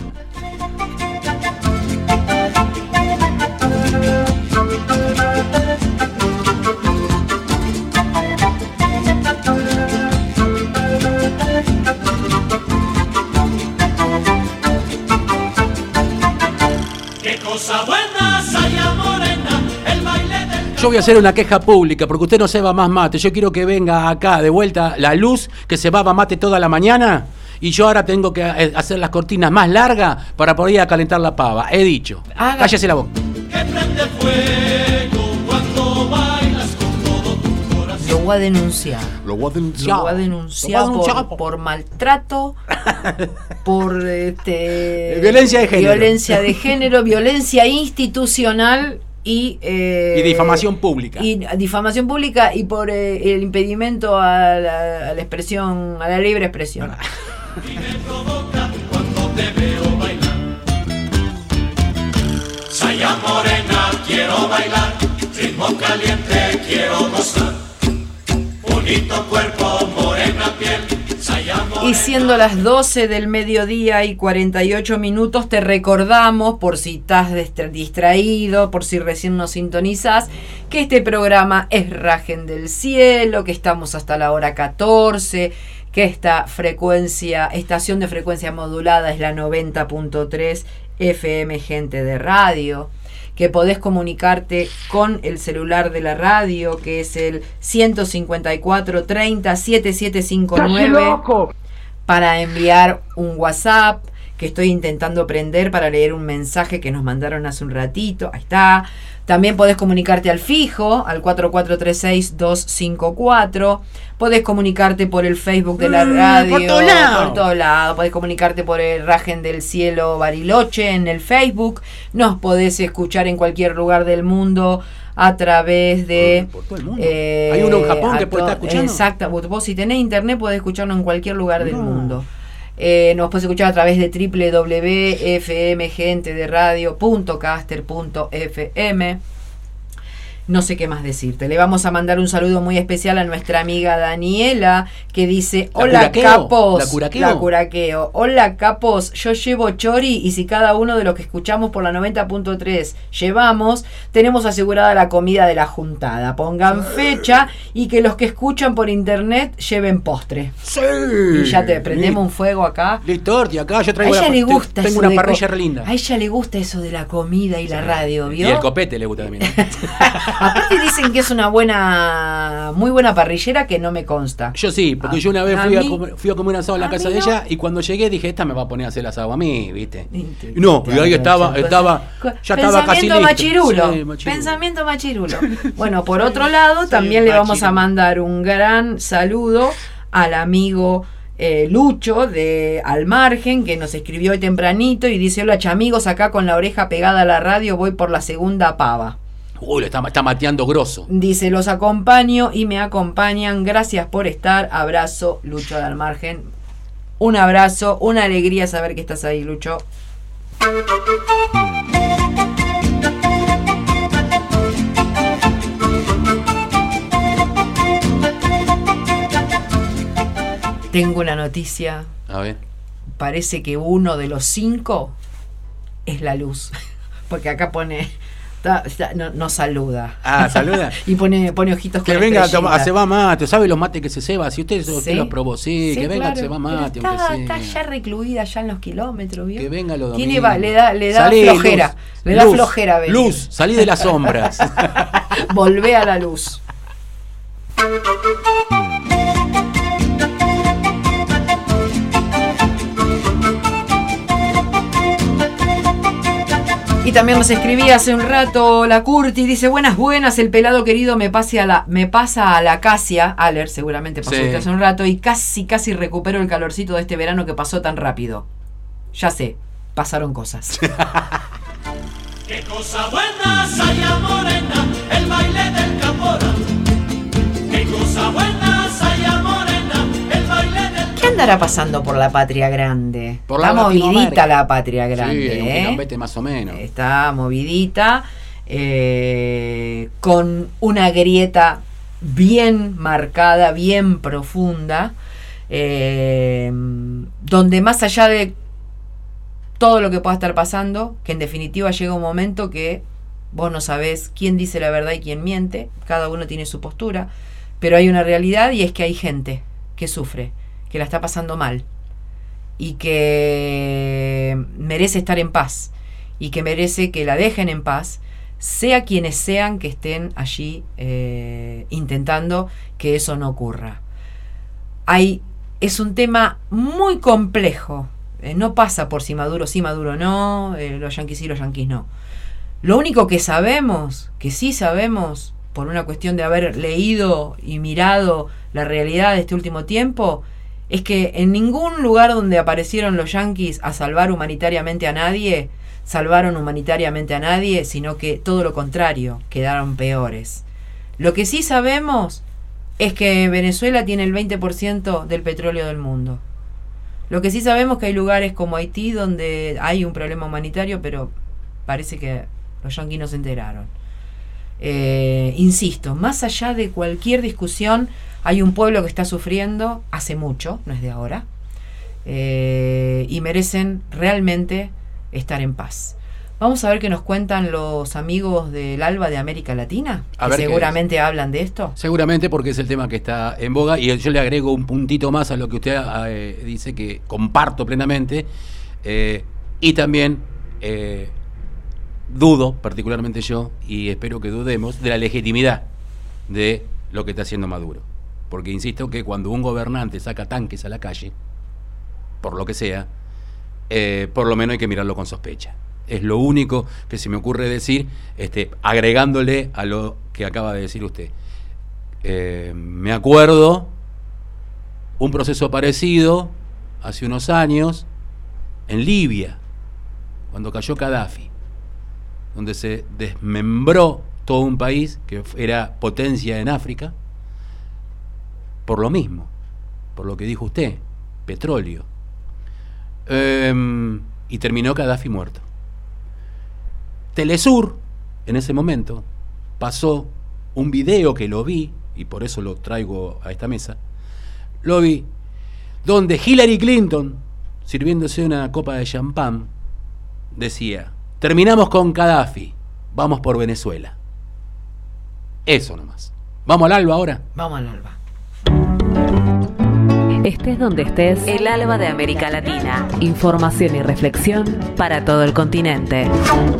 Qué cosa buena, Saya Morena, el baile del... Yo voy a hacer una queja pública porque usted no se va más mate. Yo quiero que venga acá de vuelta la luz que se va a mate toda la mañana. Y yo ahora tengo que hacer las cortinas más largas para poder ir a calentar la pava. He dicho. Haga. Cállese la boca. Que prende fuego cuando bailas con todo tu corazón. Lo voy a denunciar. Lo voy a denunciar. Lo voy a denunciar, Lo voy a denunciar por, por maltrato, por este, violencia de género. Violencia de género, violencia institucional. Y, eh, y difamación pública. Y difamación pública y por eh, el impedimento a la, a la expresión, a la libre expresión. Y me provoca cuando te veo bailar. Saya Morena, quiero bailar. Ritmo caliente, quiero gozar. Bonito cuerpo, morena piel. Y siendo las doce del mediodía y cuarenta y ocho minutos, te recordamos, por si estás distraído, por si recién nos sintonizás, que este programa es Rajen del Cielo, que estamos hasta la hora catorce, que esta frecuencia, estación de frecuencia modulada es la noventa punto tres F M Gente de Radio, que podés comunicarte con el celular de la radio, que es el ciento cincuenta y cuatro treinta setenta y siete cincuenta y nueve, para enviar un WhatsApp, que estoy intentando prender para leer un mensaje que nos mandaron hace un ratito. Ahí está. También podés comunicarte al fijo, al cuatro cuatro tres seis dos cinco cuatro. Podés comunicarte por el Facebook de la Mm, radio. por todos lados. Por todos lados. Podés comunicarte por el Rajen del Cielo Bariloche en el Facebook. Nos podés escuchar en cualquier lugar del mundo a través de... Por todo el mundo. eh, Hay uno en Japón que a puede estar to- escuchando. Exacto. Vos, vos si tenés internet podés escucharnos en cualquier lugar del No. mundo. Eh, nos podés escuchar a través de doble u doble u doble u punto f m gente de radio punto caster punto f m. No sé qué más decirte. Le vamos a mandar un saludo muy especial a nuestra amiga Daniela, que dice: ¿La hola curaqueo? capos. ¿La curaqueo? La curaqueo. Hola capos, yo llevo chori y si cada uno de los que escuchamos por la noventa punto tres llevamos, tenemos asegurada la comida de la juntada. Pongan fecha y que los que escuchan por internet lleven postre. Sí. Y ya te prendemos un fuego acá. Listo, y acá yo A traigo ella la- le gusta tengo eso una de parrilla co- re linda. A ella le gusta eso de la comida y la radio, Y ¿vio? el copete le gusta también. Aparte dicen que es una buena, muy buena parrillera que no me consta. Yo sí, porque A- yo una vez a fui a, mí- comer, fui a comer un asado en la a casa mí de no. ella y cuando llegué dije, esta me va a poner a hacer el asado a mí, ¿viste? Inte- Y no, y ahí estaba, Pues, estaba, ya estaba casi Pensamiento listo. machirulo. Sí, machirulo. Pensamiento machirulo. Bueno, por otro lado, también le vamos a mandar un gran saludo al amigo eh, Lucho de Al Margen, que nos escribió hoy tempranito y dice: hola chamigos, acá con la oreja pegada a la radio, voy por la segunda pava. Uy, le está, está mateando grosso. Dice: los acompaño y me acompañan, gracias por estar, abrazo Lucho de Al Margen. Un abrazo, una alegría saber que estás ahí, Lucho. Tengo una noticia. A ver. Parece que uno de los cinco es la luz. Porque acá pone... está- está- no, no saluda. Ah, saluda. Y pone, pone ojitos Que con venga a, estrellita. tomar, a cebar mate, ¿sabe los mates que se ceba? Si usted, usted Sí. los probó, sí, Sí, que venga claro, a cebar pero mate, está, aunque está sea. ya recluida ya en los kilómetros, ¿vio? Que venga los Tiene domingos. va- le da, le da Salí, flojera. luz, le da luz, flojera venir. Luz, salí de las sombras. Volvé a la luz. Y también nos escribía hace un rato la Curti, dice: buenas, buenas, el pelado querido me pase a la, me pasa a la acacia, Aller, seguramente pasó Sí. usted hace un rato, y casi, casi recupero el calorcito de este verano que pasó tan rápido. Ya sé, pasaron cosas. Qué cosa buena, saya morena, el baile del capora. Qué cosa buena, saya morena, el baile del ¿Qué andará pasando por la patria grande? Por la Está movidita Latinoamérica. la patria grande, Sí, un ¿eh? quilombete más o menos. Está movidita, eh, con una grieta bien marcada, bien profunda, eh, donde más allá de todo lo que pueda estar pasando, que en definitiva llega un momento que vos no sabés quién dice la verdad y quién miente, cada uno tiene su postura, pero hay una realidad y es que hay gente que sufre, que la está pasando mal y que merece estar en paz y que merece que la dejen en paz, sea quienes sean que estén allí eh, intentando que eso no ocurra. Hay, es un tema muy complejo. Eh, no pasa por si Maduro sí, Maduro no, eh, los yanquis sí, los yanquis no. Lo único que sabemos, que sí sabemos, por una cuestión de haber leído y mirado la realidad de este último tiempo, es que en ningún lugar donde aparecieron los yanquis a salvar humanitariamente a nadie, salvaron humanitariamente a nadie, sino que todo lo contrario, quedaron peores. Lo que sí sabemos es que Venezuela tiene el veinte por ciento del petróleo del mundo. Lo que sí sabemos es que hay lugares como Haití donde hay un problema humanitario, pero parece que los yanquis no se enteraron. Eh, insisto, más allá de cualquier discusión, hay un pueblo que está sufriendo hace mucho, no es de ahora, eh, y merecen realmente estar en paz. Vamos a ver qué nos cuentan los amigos del ALBA de América Latina, A que ver qué seguramente hablan de esto. Seguramente porque es el tema que está en boga y yo le agrego un puntito más a lo que usted eh, dice, que comparto plenamente, eh, y también eh, dudo, particularmente yo, y espero que dudemos, de la legitimidad de lo que está haciendo Maduro. Porque insisto que cuando un gobernante saca tanques a la calle, por lo que sea, eh, por lo menos hay que mirarlo con sospecha. Es lo único que se me ocurre decir, este, agregándole a lo que acaba de decir usted. Eh, me acuerdo un proceso parecido hace unos años en Libia, cuando cayó Gaddafi, donde se desmembró todo un país que era potencia en África, por lo mismo, por lo que dijo usted, petróleo. Eh, y terminó Gaddafi muerto. Telesur, en ese momento, pasó un video que lo vi, y por eso lo traigo a esta mesa, lo vi, donde Hillary Clinton, sirviéndose una copa de champán, decía: terminamos con Gaddafi, vamos por Venezuela. Eso nomás. ¿Vamos al alba ahora? Vamos al alba. Estés donde estés, el alba de América Latina. Información y reflexión para todo el continente.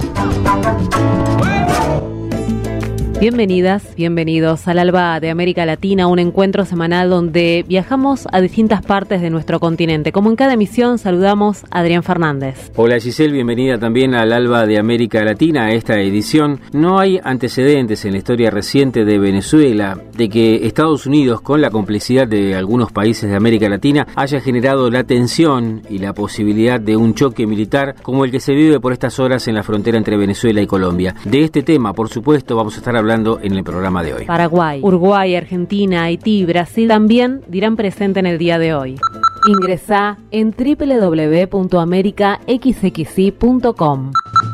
Bienvenidas, bienvenidos al Alba de América Latina, un encuentro semanal donde viajamos a distintas partes de nuestro continente. Como en cada emisión, saludamos a Adrián Fernández. Hola Giselle, bienvenida también al Alba de América Latina, a esta edición. No hay antecedentes en la historia reciente de Venezuela de que Estados Unidos, con la complicidad de algunos países de América Latina, haya generado la tensión y la posibilidad de un choque militar como el que se vive por estas horas en la frontera entre Venezuela y Colombia. De este tema, por supuesto, vamos a estar hablando hablando en el programa de hoy. Paraguay, Uruguay, Argentina, Haití, Brasil también dirán presente en el día de hoy. Ingresá en doble u doble u doble u punto america x x i punto com.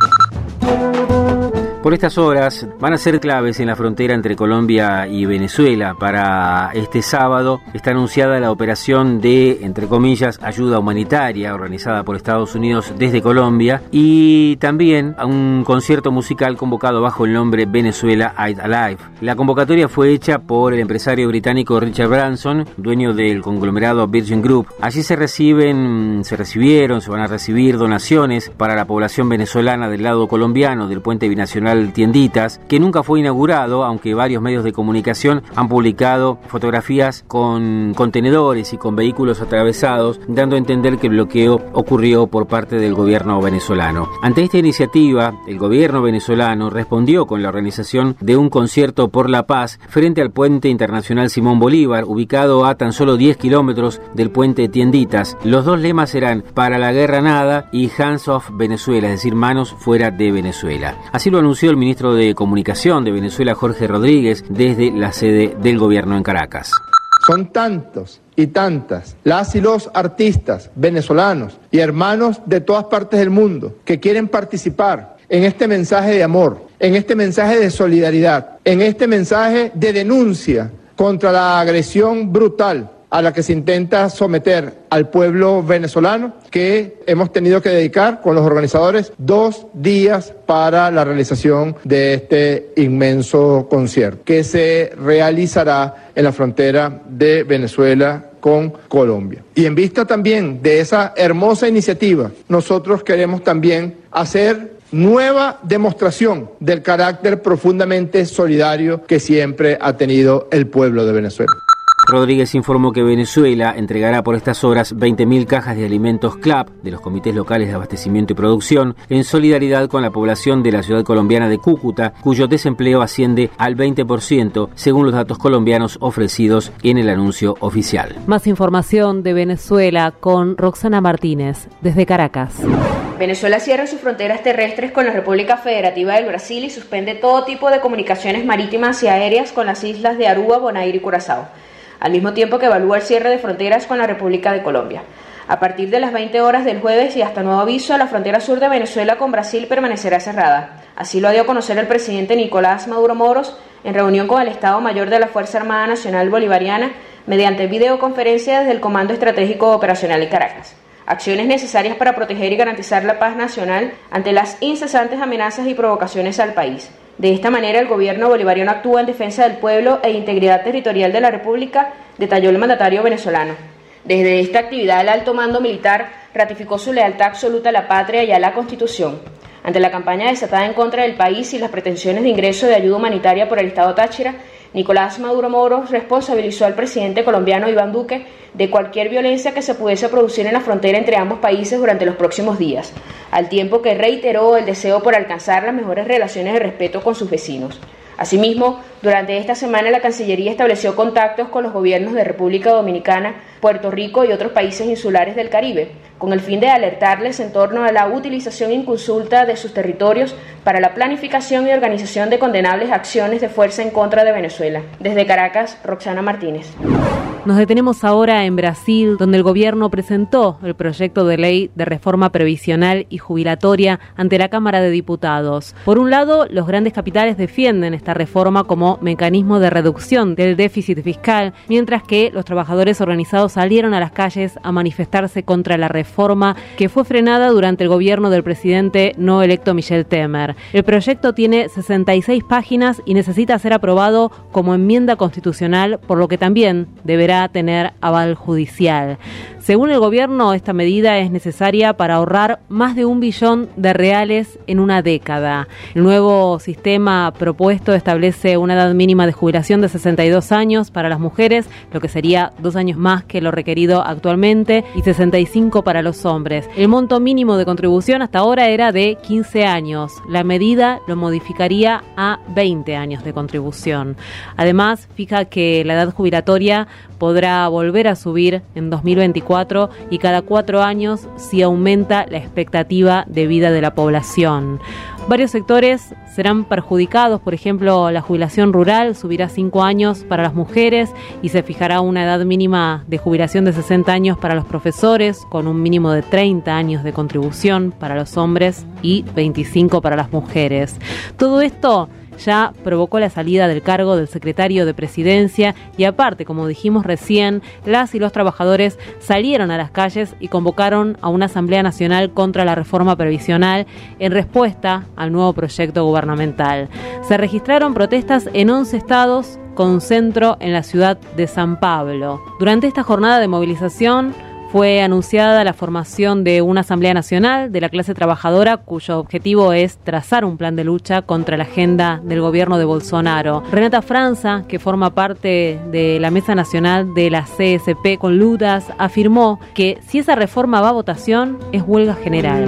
Por estas horas van a ser claves en la frontera entre Colombia y Venezuela. Para este sábado está anunciada la operación de, entre comillas, ayuda humanitaria organizada por Estados Unidos desde Colombia, y también a un concierto musical convocado bajo el nombre Venezuela Eat Alive. La convocatoria fue hecha por el empresario británico Richard Branson, dueño del conglomerado Virgin Group. Allí se reciben, se recibieron, se van a recibir donaciones para la población venezolana del lado colombiano del puente binacional Tienditas, que nunca fue inaugurado, aunque varios medios de comunicación han publicado fotografías con contenedores y con vehículos atravesados, dando a entender que el bloqueo ocurrió por parte del gobierno venezolano. Ante esta iniciativa, el gobierno venezolano respondió con la organización de un concierto por la paz frente al puente internacional Simón Bolívar, ubicado a tan solo diez kilómetros del puente Tienditas. Los dos lemas serán "Para la guerra nada" y "Hands off Venezuela", es decir, manos fuera de Venezuela. Así lo anunció el ministro de Comunicación de Venezuela, Jorge Rodríguez, desde la sede del gobierno en Caracas. Son tantos y tantas las y los artistas venezolanos y hermanos de todas partes del mundo que quieren participar en este mensaje de amor, en este mensaje de solidaridad, en este mensaje de denuncia contra la agresión brutal a la que se intenta someter al pueblo venezolano, que hemos tenido que dedicar con los organizadores dos días para la realización de este inmenso concierto, que se realizará en la frontera de Venezuela con Colombia. Y en vista también de esa hermosa iniciativa, nosotros queremos también hacer nueva demostración del carácter profundamente solidario que siempre ha tenido el pueblo de Venezuela. Rodríguez informó que Venezuela entregará por estas horas veinte mil cajas de alimentos C L A P de los comités locales de abastecimiento y producción en solidaridad con la población de la ciudad colombiana de Cúcuta, cuyo desempleo asciende al veinte por ciento según los datos colombianos ofrecidos en el anuncio oficial. Más información de Venezuela con Roxana Martínez desde Caracas. Venezuela cierra sus fronteras terrestres con la República Federativa del Brasil y suspende todo tipo de comunicaciones marítimas y aéreas con las islas de Aruba, Bonaire y Curazao, al mismo tiempo que evalúa el cierre de fronteras con la República de Colombia. A partir de las veinte horas del jueves y hasta nuevo aviso, la frontera sur de Venezuela con Brasil permanecerá cerrada. Así lo dio a conocer el presidente Nicolás Maduro Moros en reunión con el Estado Mayor de la Fuerza Armada Nacional Bolivariana mediante videoconferencia desde el Comando Estratégico Operacional en Caracas. Acciones necesarias para proteger y garantizar la paz nacional ante las incesantes amenazas y provocaciones al país. De esta manera, el gobierno bolivariano actúa en defensa del pueblo e integridad territorial de la República, detalló el mandatario venezolano. Desde esta actividad, el alto mando militar ratificó su lealtad absoluta a la patria y a la Constitución. Ante la campaña desatada en contra del país y las pretensiones de ingreso de ayuda humanitaria por el Estado Táchira, Nicolás Maduro Moros responsabilizó al presidente colombiano Iván Duque de cualquier violencia que se pudiese producir en la frontera entre ambos países durante los próximos días, al tiempo que reiteró el deseo por alcanzar las mejores relaciones de respeto con sus vecinos. Asimismo, durante esta semana la Cancillería estableció contactos con los gobiernos de República Dominicana, Puerto Rico y otros países insulares del Caribe, con el fin de alertarles en torno a la utilización inconsulta de sus territorios para la planificación y organización de condenables acciones de fuerza en contra de Venezuela. Desde Caracas, Roxana Martínez. Nos detenemos ahora en Brasil, donde el gobierno presentó el proyecto de ley de reforma previsional y jubilatoria ante la Cámara de Diputados. Por un lado, los grandes capitales defienden esta reforma como mecanismo de reducción del déficit fiscal, mientras que los trabajadores organizados salieron a las calles a manifestarse contra la reforma que fue frenada durante el gobierno del presidente no electo Michel Temer. El proyecto tiene sesenta y seis páginas y necesita ser aprobado como enmienda constitucional, por lo que también deberá tener aval judicial. Según el gobierno, esta medida es necesaria para ahorrar más de un billón de reales en una década. El nuevo sistema propuesto establece una edad mínima de jubilación de sesenta y dos años para las mujeres, lo que sería dos años más que lo requerido actualmente, y sesenta y cinco para los hombres. El monto mínimo de contribución hasta ahora era de quince años. La medida lo modificaría a veinte años de contribución. Además, fija que la edad jubilatoria podrá volver a subir en dos mil veinticuatro y cada cuatro años si aumenta la expectativa de vida de la población. Varios sectores serán perjudicados, por ejemplo, la jubilación rural subirá cinco años para las mujeres y se fijará una edad mínima de jubilación de sesenta años para los profesores, con un mínimo de treinta años de contribución para los hombres y veinticinco para las mujeres. Todo esto ya provocó la salida del cargo del secretario de Presidencia y aparte, como dijimos recién, las y los trabajadores salieron a las calles y convocaron a una Asamblea Nacional contra la reforma previsional en respuesta al nuevo proyecto gubernamental. Se registraron protestas en once estados con centro en la ciudad de San Pablo. Durante esta jornada de movilización fue anunciada la formación de una Asamblea Nacional de la clase trabajadora cuyo objetivo es trazar un plan de lucha contra la agenda del gobierno de Bolsonaro. Renata Franza, que forma parte de la Mesa Nacional de la C S P con Ludas, afirmó que si esa reforma va a votación es huelga general.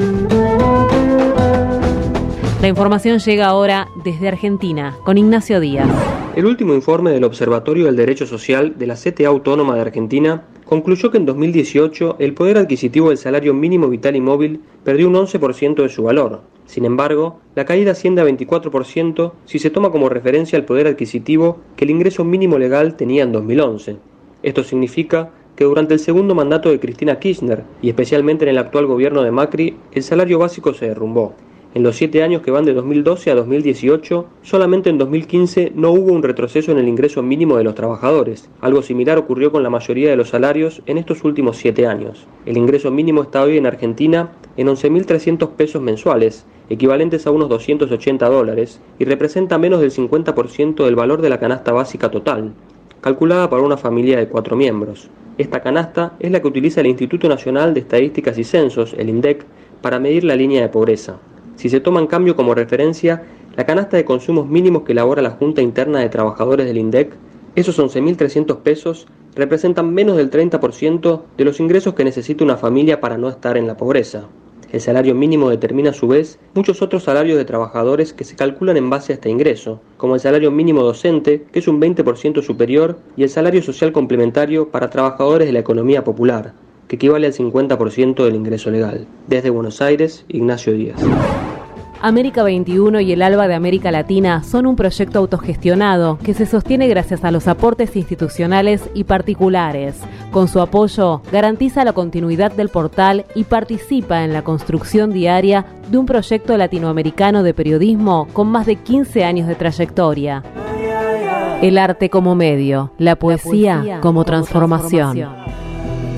La información llega ahora desde Argentina con Ignacio Díaz. El último informe del Observatorio del Derecho Social de la C T A Autónoma de Argentina concluyó que en dos mil dieciocho el poder adquisitivo del salario mínimo vital y móvil perdió un once por ciento de su valor. Sin embargo, la caída asciende a veinticuatro por ciento si se toma como referencia el poder adquisitivo que el ingreso mínimo legal tenía en dos mil once. Esto significa que durante el segundo mandato de Cristina Kirchner, y especialmente en el actual gobierno de Macri, el salario básico se derrumbó. En los siete años que van de dos mil doce a dos mil dieciocho, solamente en dos mil quince no hubo un retroceso en el ingreso mínimo de los trabajadores. Algo similar ocurrió con la mayoría de los salarios en estos últimos siete años. El ingreso mínimo está hoy en Argentina en once mil trescientos pesos mensuales, equivalentes a unos doscientos ochenta dólares, y representa menos del cincuenta por ciento del valor de la canasta básica total, calculada para una familia de cuatro miembros. Esta canasta es la que utiliza el Instituto Nacional de Estadísticas y Censos, el INDEC, para medir la línea de pobreza. Si se toma en cambio como referencia la canasta de consumos mínimos que elabora la Junta Interna de Trabajadores del INDEC, esos once mil trescientos pesos representan menos del treinta por ciento de los ingresos que necesita una familia para no estar en la pobreza. El salario mínimo determina a su vez muchos otros salarios de trabajadores que se calculan en base a este ingreso, como el salario mínimo docente, que es un veinte por ciento superior, y el salario social complementario para trabajadores de la economía popular, que equivale al cincuenta por ciento del ingreso legal. Desde Buenos Aires, Ignacio Díaz. América veintiuno y el ALBA de América Latina son un proyecto autogestionado que se sostiene gracias a los aportes institucionales y particulares. Con su apoyo, garantiza la continuidad del portal y participa en la construcción diaria de un proyecto latinoamericano de periodismo con más de quince años de trayectoria. El arte como medio, la poesía, la poesía como, como transformación. transformación.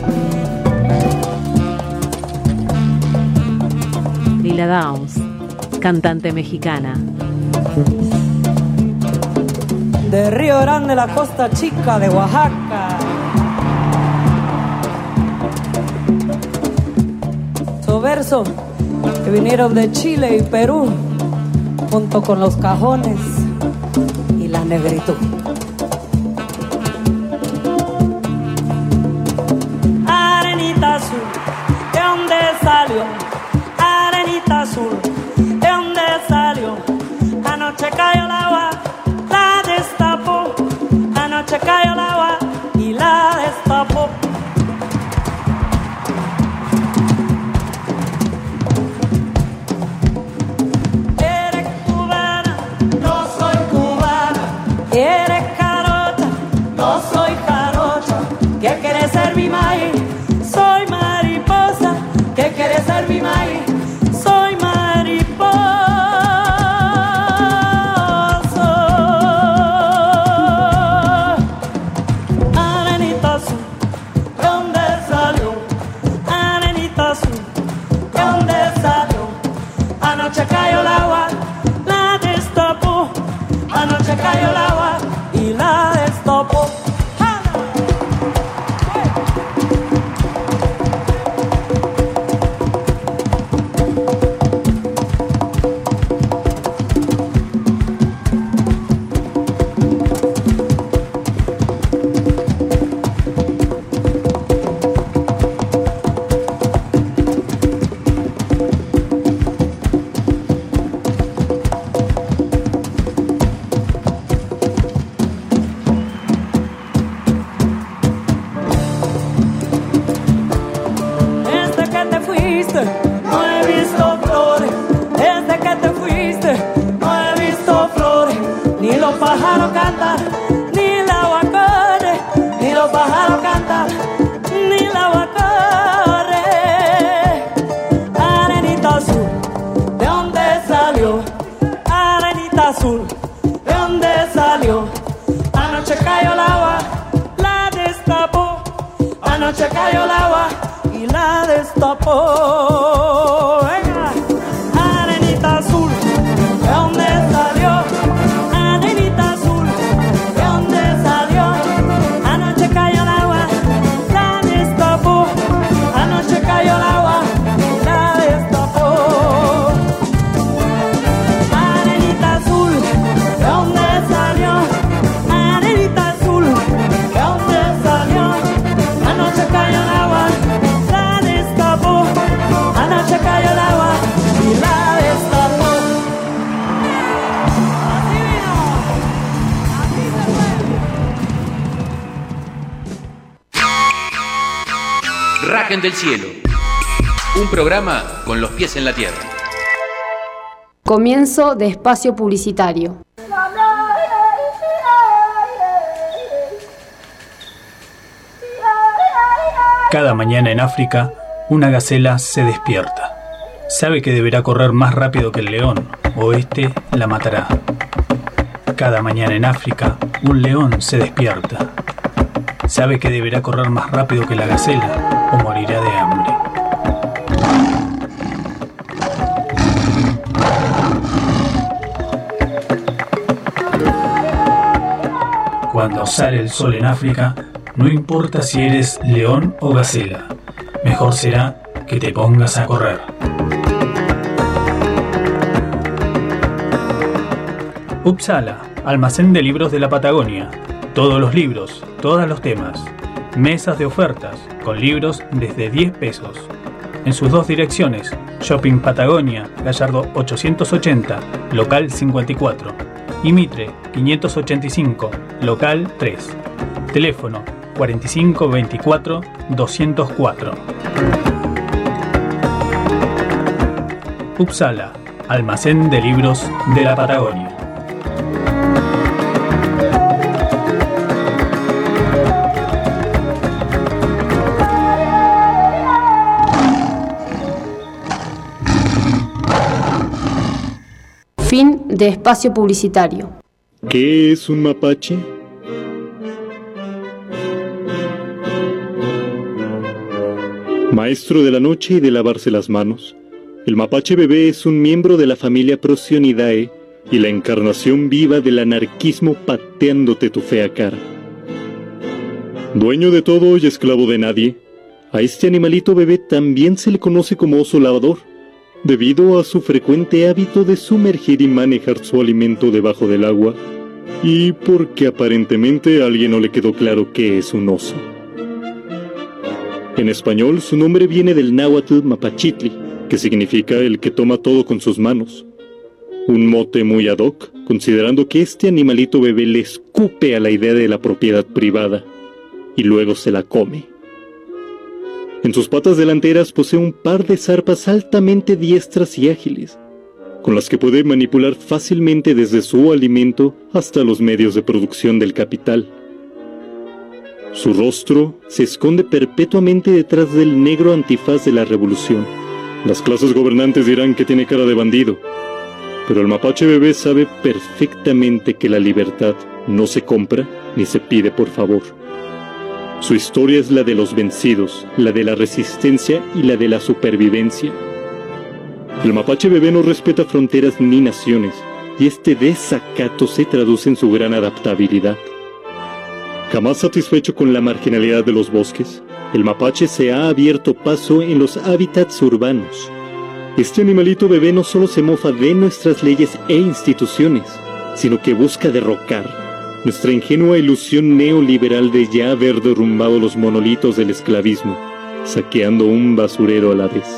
Lila Downs, cantante mexicana. De Río Grande, la Costa Chica de Oaxaca. Su verso que vinieron de Chile y Perú, junto con los cajones y la negritud. azul, ¿de dónde salió? Anoche cayó el agua, la destapó. Anoche cayó el agua y la destapó. Eres cubana, no soy cubana. Eres carota, no soy carota. ¿Qué quieres ser mi maíz? Soy mariposa. ¿Qué quieres ser mi maíz? Soy mariposa. Arenita azul, ¿de dónde salió? Arenita azul, ¿de dónde salió? Anoche cayó el agua, la destapó. Anoche cayó el agua y la destapó. No he visto flores, desde que te fuiste, no he visto flores, ni los pájaros cantan, ni el agua corre, ni los pájaros cantan, ni el agua corre. Arenita azul, ¿de dónde salió? Arenita azul, ¿de dónde salió? Anoche cayó el agua, la destapó. Anoche cayó el agua y la destapó. Venga, arenita azul, ¿de dónde salió? Arenita azul, ¿de dónde salió? Anoche cayó el agua, la destapó. Anoche cayó el agua y la destapó. Arenita azul, ¿de dónde salió? Arenita azul, ¿de dónde salió? Anoche cayó el agua, la destapó. Anoche cayó el agua y la destapó. Así vino, así se fue. Rajen del Cielo. Un programa con los pies en la tierra. Comienzo de espacio publicitario. Cada mañana en África, una gacela se despierta. Sabe que deberá correr más rápido que el león, o este la matará. Cada mañana en África, un león se despierta. Sabe que deberá correr más rápido que la gacela, o morirá de hambre. Cuando sale el sol en África, no importa si eres león o gacela, mejor será que te pongas a correr. Upsala, almacén de libros de la Patagonia. Todos los libros, todos los temas. Mesas de ofertas, con libros desde diez pesos. En sus dos direcciones, Shopping Patagonia, Gallardo ochocientos ochenta, local cincuenta y cuatro. Y Mitre, quinientos ochenta y cinco, local tres. Teléfono cuarenta y cinco veinticuatro doscientos cuatro. Upsala, almacén de libros de la Patagonia. Fin de espacio publicitario. ¿Qué es un mapache? Maestro de la noche y de lavarse las manos, el mapache bebé es un miembro de la familia Procionidae y la encarnación viva del anarquismo pateándote tu fea cara. Dueño de todo y esclavo de nadie, a este animalito bebé también se le conoce como oso lavador, debido a su frecuente hábito de sumergir y manejar su alimento debajo del agua, y porque aparentemente a alguien no le quedó claro qué es un oso. En español, su nombre viene del náhuatl mapachitli, que significa el que toma todo con sus manos. Un mote muy ad hoc, considerando que este animalito bebé le escupe a la idea de la propiedad privada y luego se la come. En sus patas delanteras posee un par de zarpas altamente diestras y ágiles, con las que puede manipular fácilmente desde su alimento hasta los medios de producción del capital. Su rostro se esconde perpetuamente detrás del negro antifaz de la revolución. Las clases gobernantes dirán que tiene cara de bandido, pero el mapache bebé sabe perfectamente que la libertad no se compra ni se pide por favor. Su historia es la de los vencidos, la de la resistencia y la de la supervivencia. El mapache bebé no respeta fronteras ni naciones, y este desacato se traduce en su gran adaptabilidad. Jamás satisfecho con la marginalidad de los bosques, el mapache se ha abierto paso en los hábitats urbanos. Este animalito bebé no solo se mofa de nuestras leyes e instituciones, sino que busca derrocar nuestra ingenua ilusión neoliberal de ya haber derrumbado los monolitos del esclavismo, saqueando un basurero a la vez.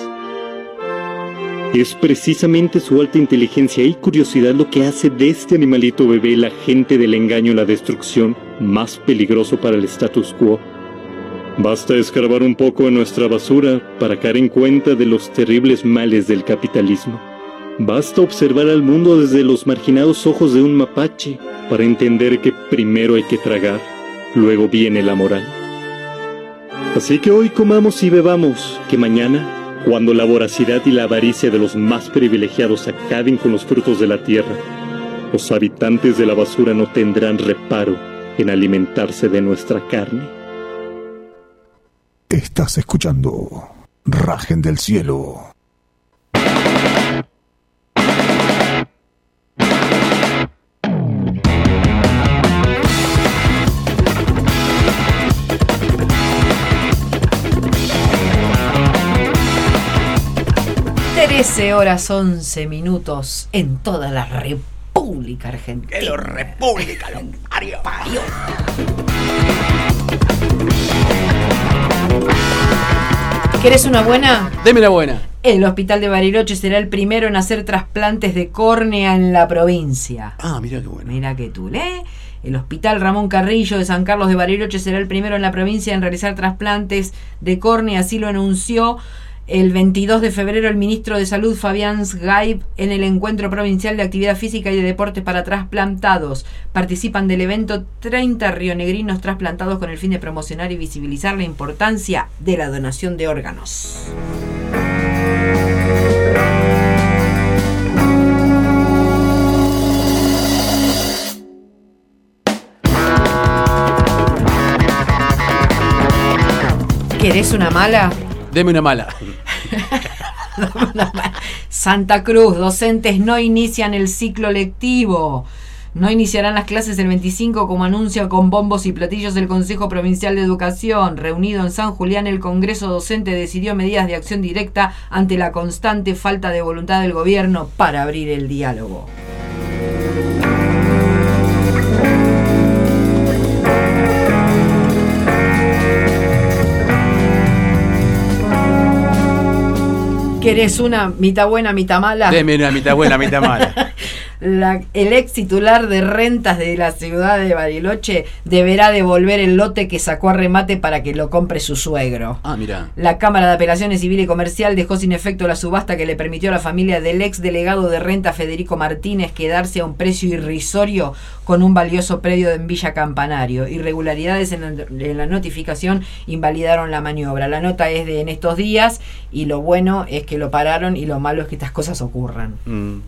Es precisamente su alta inteligencia y curiosidad lo que hace de este animalito bebé el agente del engaño y la destrucción más peligroso para el status quo. Basta escarbar un poco en nuestra basura para caer en cuenta de los terribles males del capitalismo. Basta observar al mundo desde los marginados ojos de un mapache para entender que primero hay que tragar, luego viene la moral. Así que hoy comamos y bebamos, que mañana, cuando la voracidad y la avaricia de los más privilegiados acaben con los frutos de la tierra, los habitantes de la basura no tendrán reparo en alimentarse de nuestra carne. Estás escuchando Rajen del Cielo. trece horas once minutos en toda la República Argentina. ¡Que lo República lo parió! ¿Querés una buena? Deme la buena. El hospital de Bariloche será el primero en hacer trasplantes de córnea en la provincia. Ah, mira qué bueno. Mira qué tú, ¿eh? El hospital Ramón Carrillo de San Carlos de Bariloche será el primero en la provincia en realizar trasplantes de córnea, así lo anunció el veintidós de febrero el ministro de Salud Fabián Sgaib en el Encuentro Provincial de Actividad Física y de Deportes para Trasplantados. Participan del evento treinta rionegrinos trasplantados con el fin de promocionar y visibilizar la importancia de la donación de órganos. ¿Querés una mala? Deme una mala. Santa Cruz, docentes no inician el ciclo lectivo. No iniciarán las clases el veinticinco, como anuncia con bombos y platillos el Consejo Provincial de Educación. Reunido en San Julián, el Congreso Docente decidió medidas de acción directa ante la constante falta de voluntad del gobierno para abrir el diálogo. ¿Querés una mitad buena, mitad mala? Deme una mitad buena, mitad mala. La, el ex titular de rentas de la ciudad de Bariloche deberá devolver el lote que sacó a remate para que lo compre su suegro. Ah, mira. La Cámara de Apelaciones Civil y Comercial dejó sin efecto la subasta que le permitió a la familia del ex delegado de renta Federico Martínez quedarse a un precio irrisorio con un valioso predio en Villa Campanario. Irregularidades en la, en la notificación invalidaron la maniobra. La nota es de en estos días y lo bueno es que lo pararon y lo malo es que estas cosas ocurran. Mm.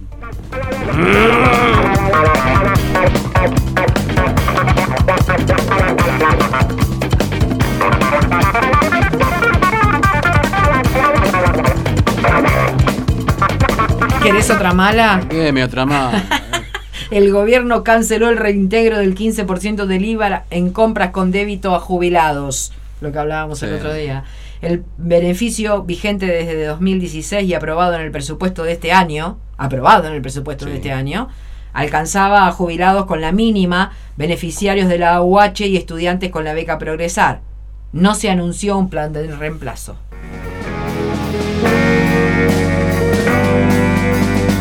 ¿Querés otra mala? Deme otra mala. El gobierno canceló el reintegro del quince por ciento del I V A en compras con débito a jubilados, lo que hablábamos sí. el otro día. El beneficio vigente desde dos mil dieciséis y aprobado en el presupuesto de este año, aprobado en el presupuesto sí. de este año, alcanzaba a jubilados con la mínima, beneficiarios de la A U H y estudiantes con la beca Progresar. No se anunció un plan de reemplazo.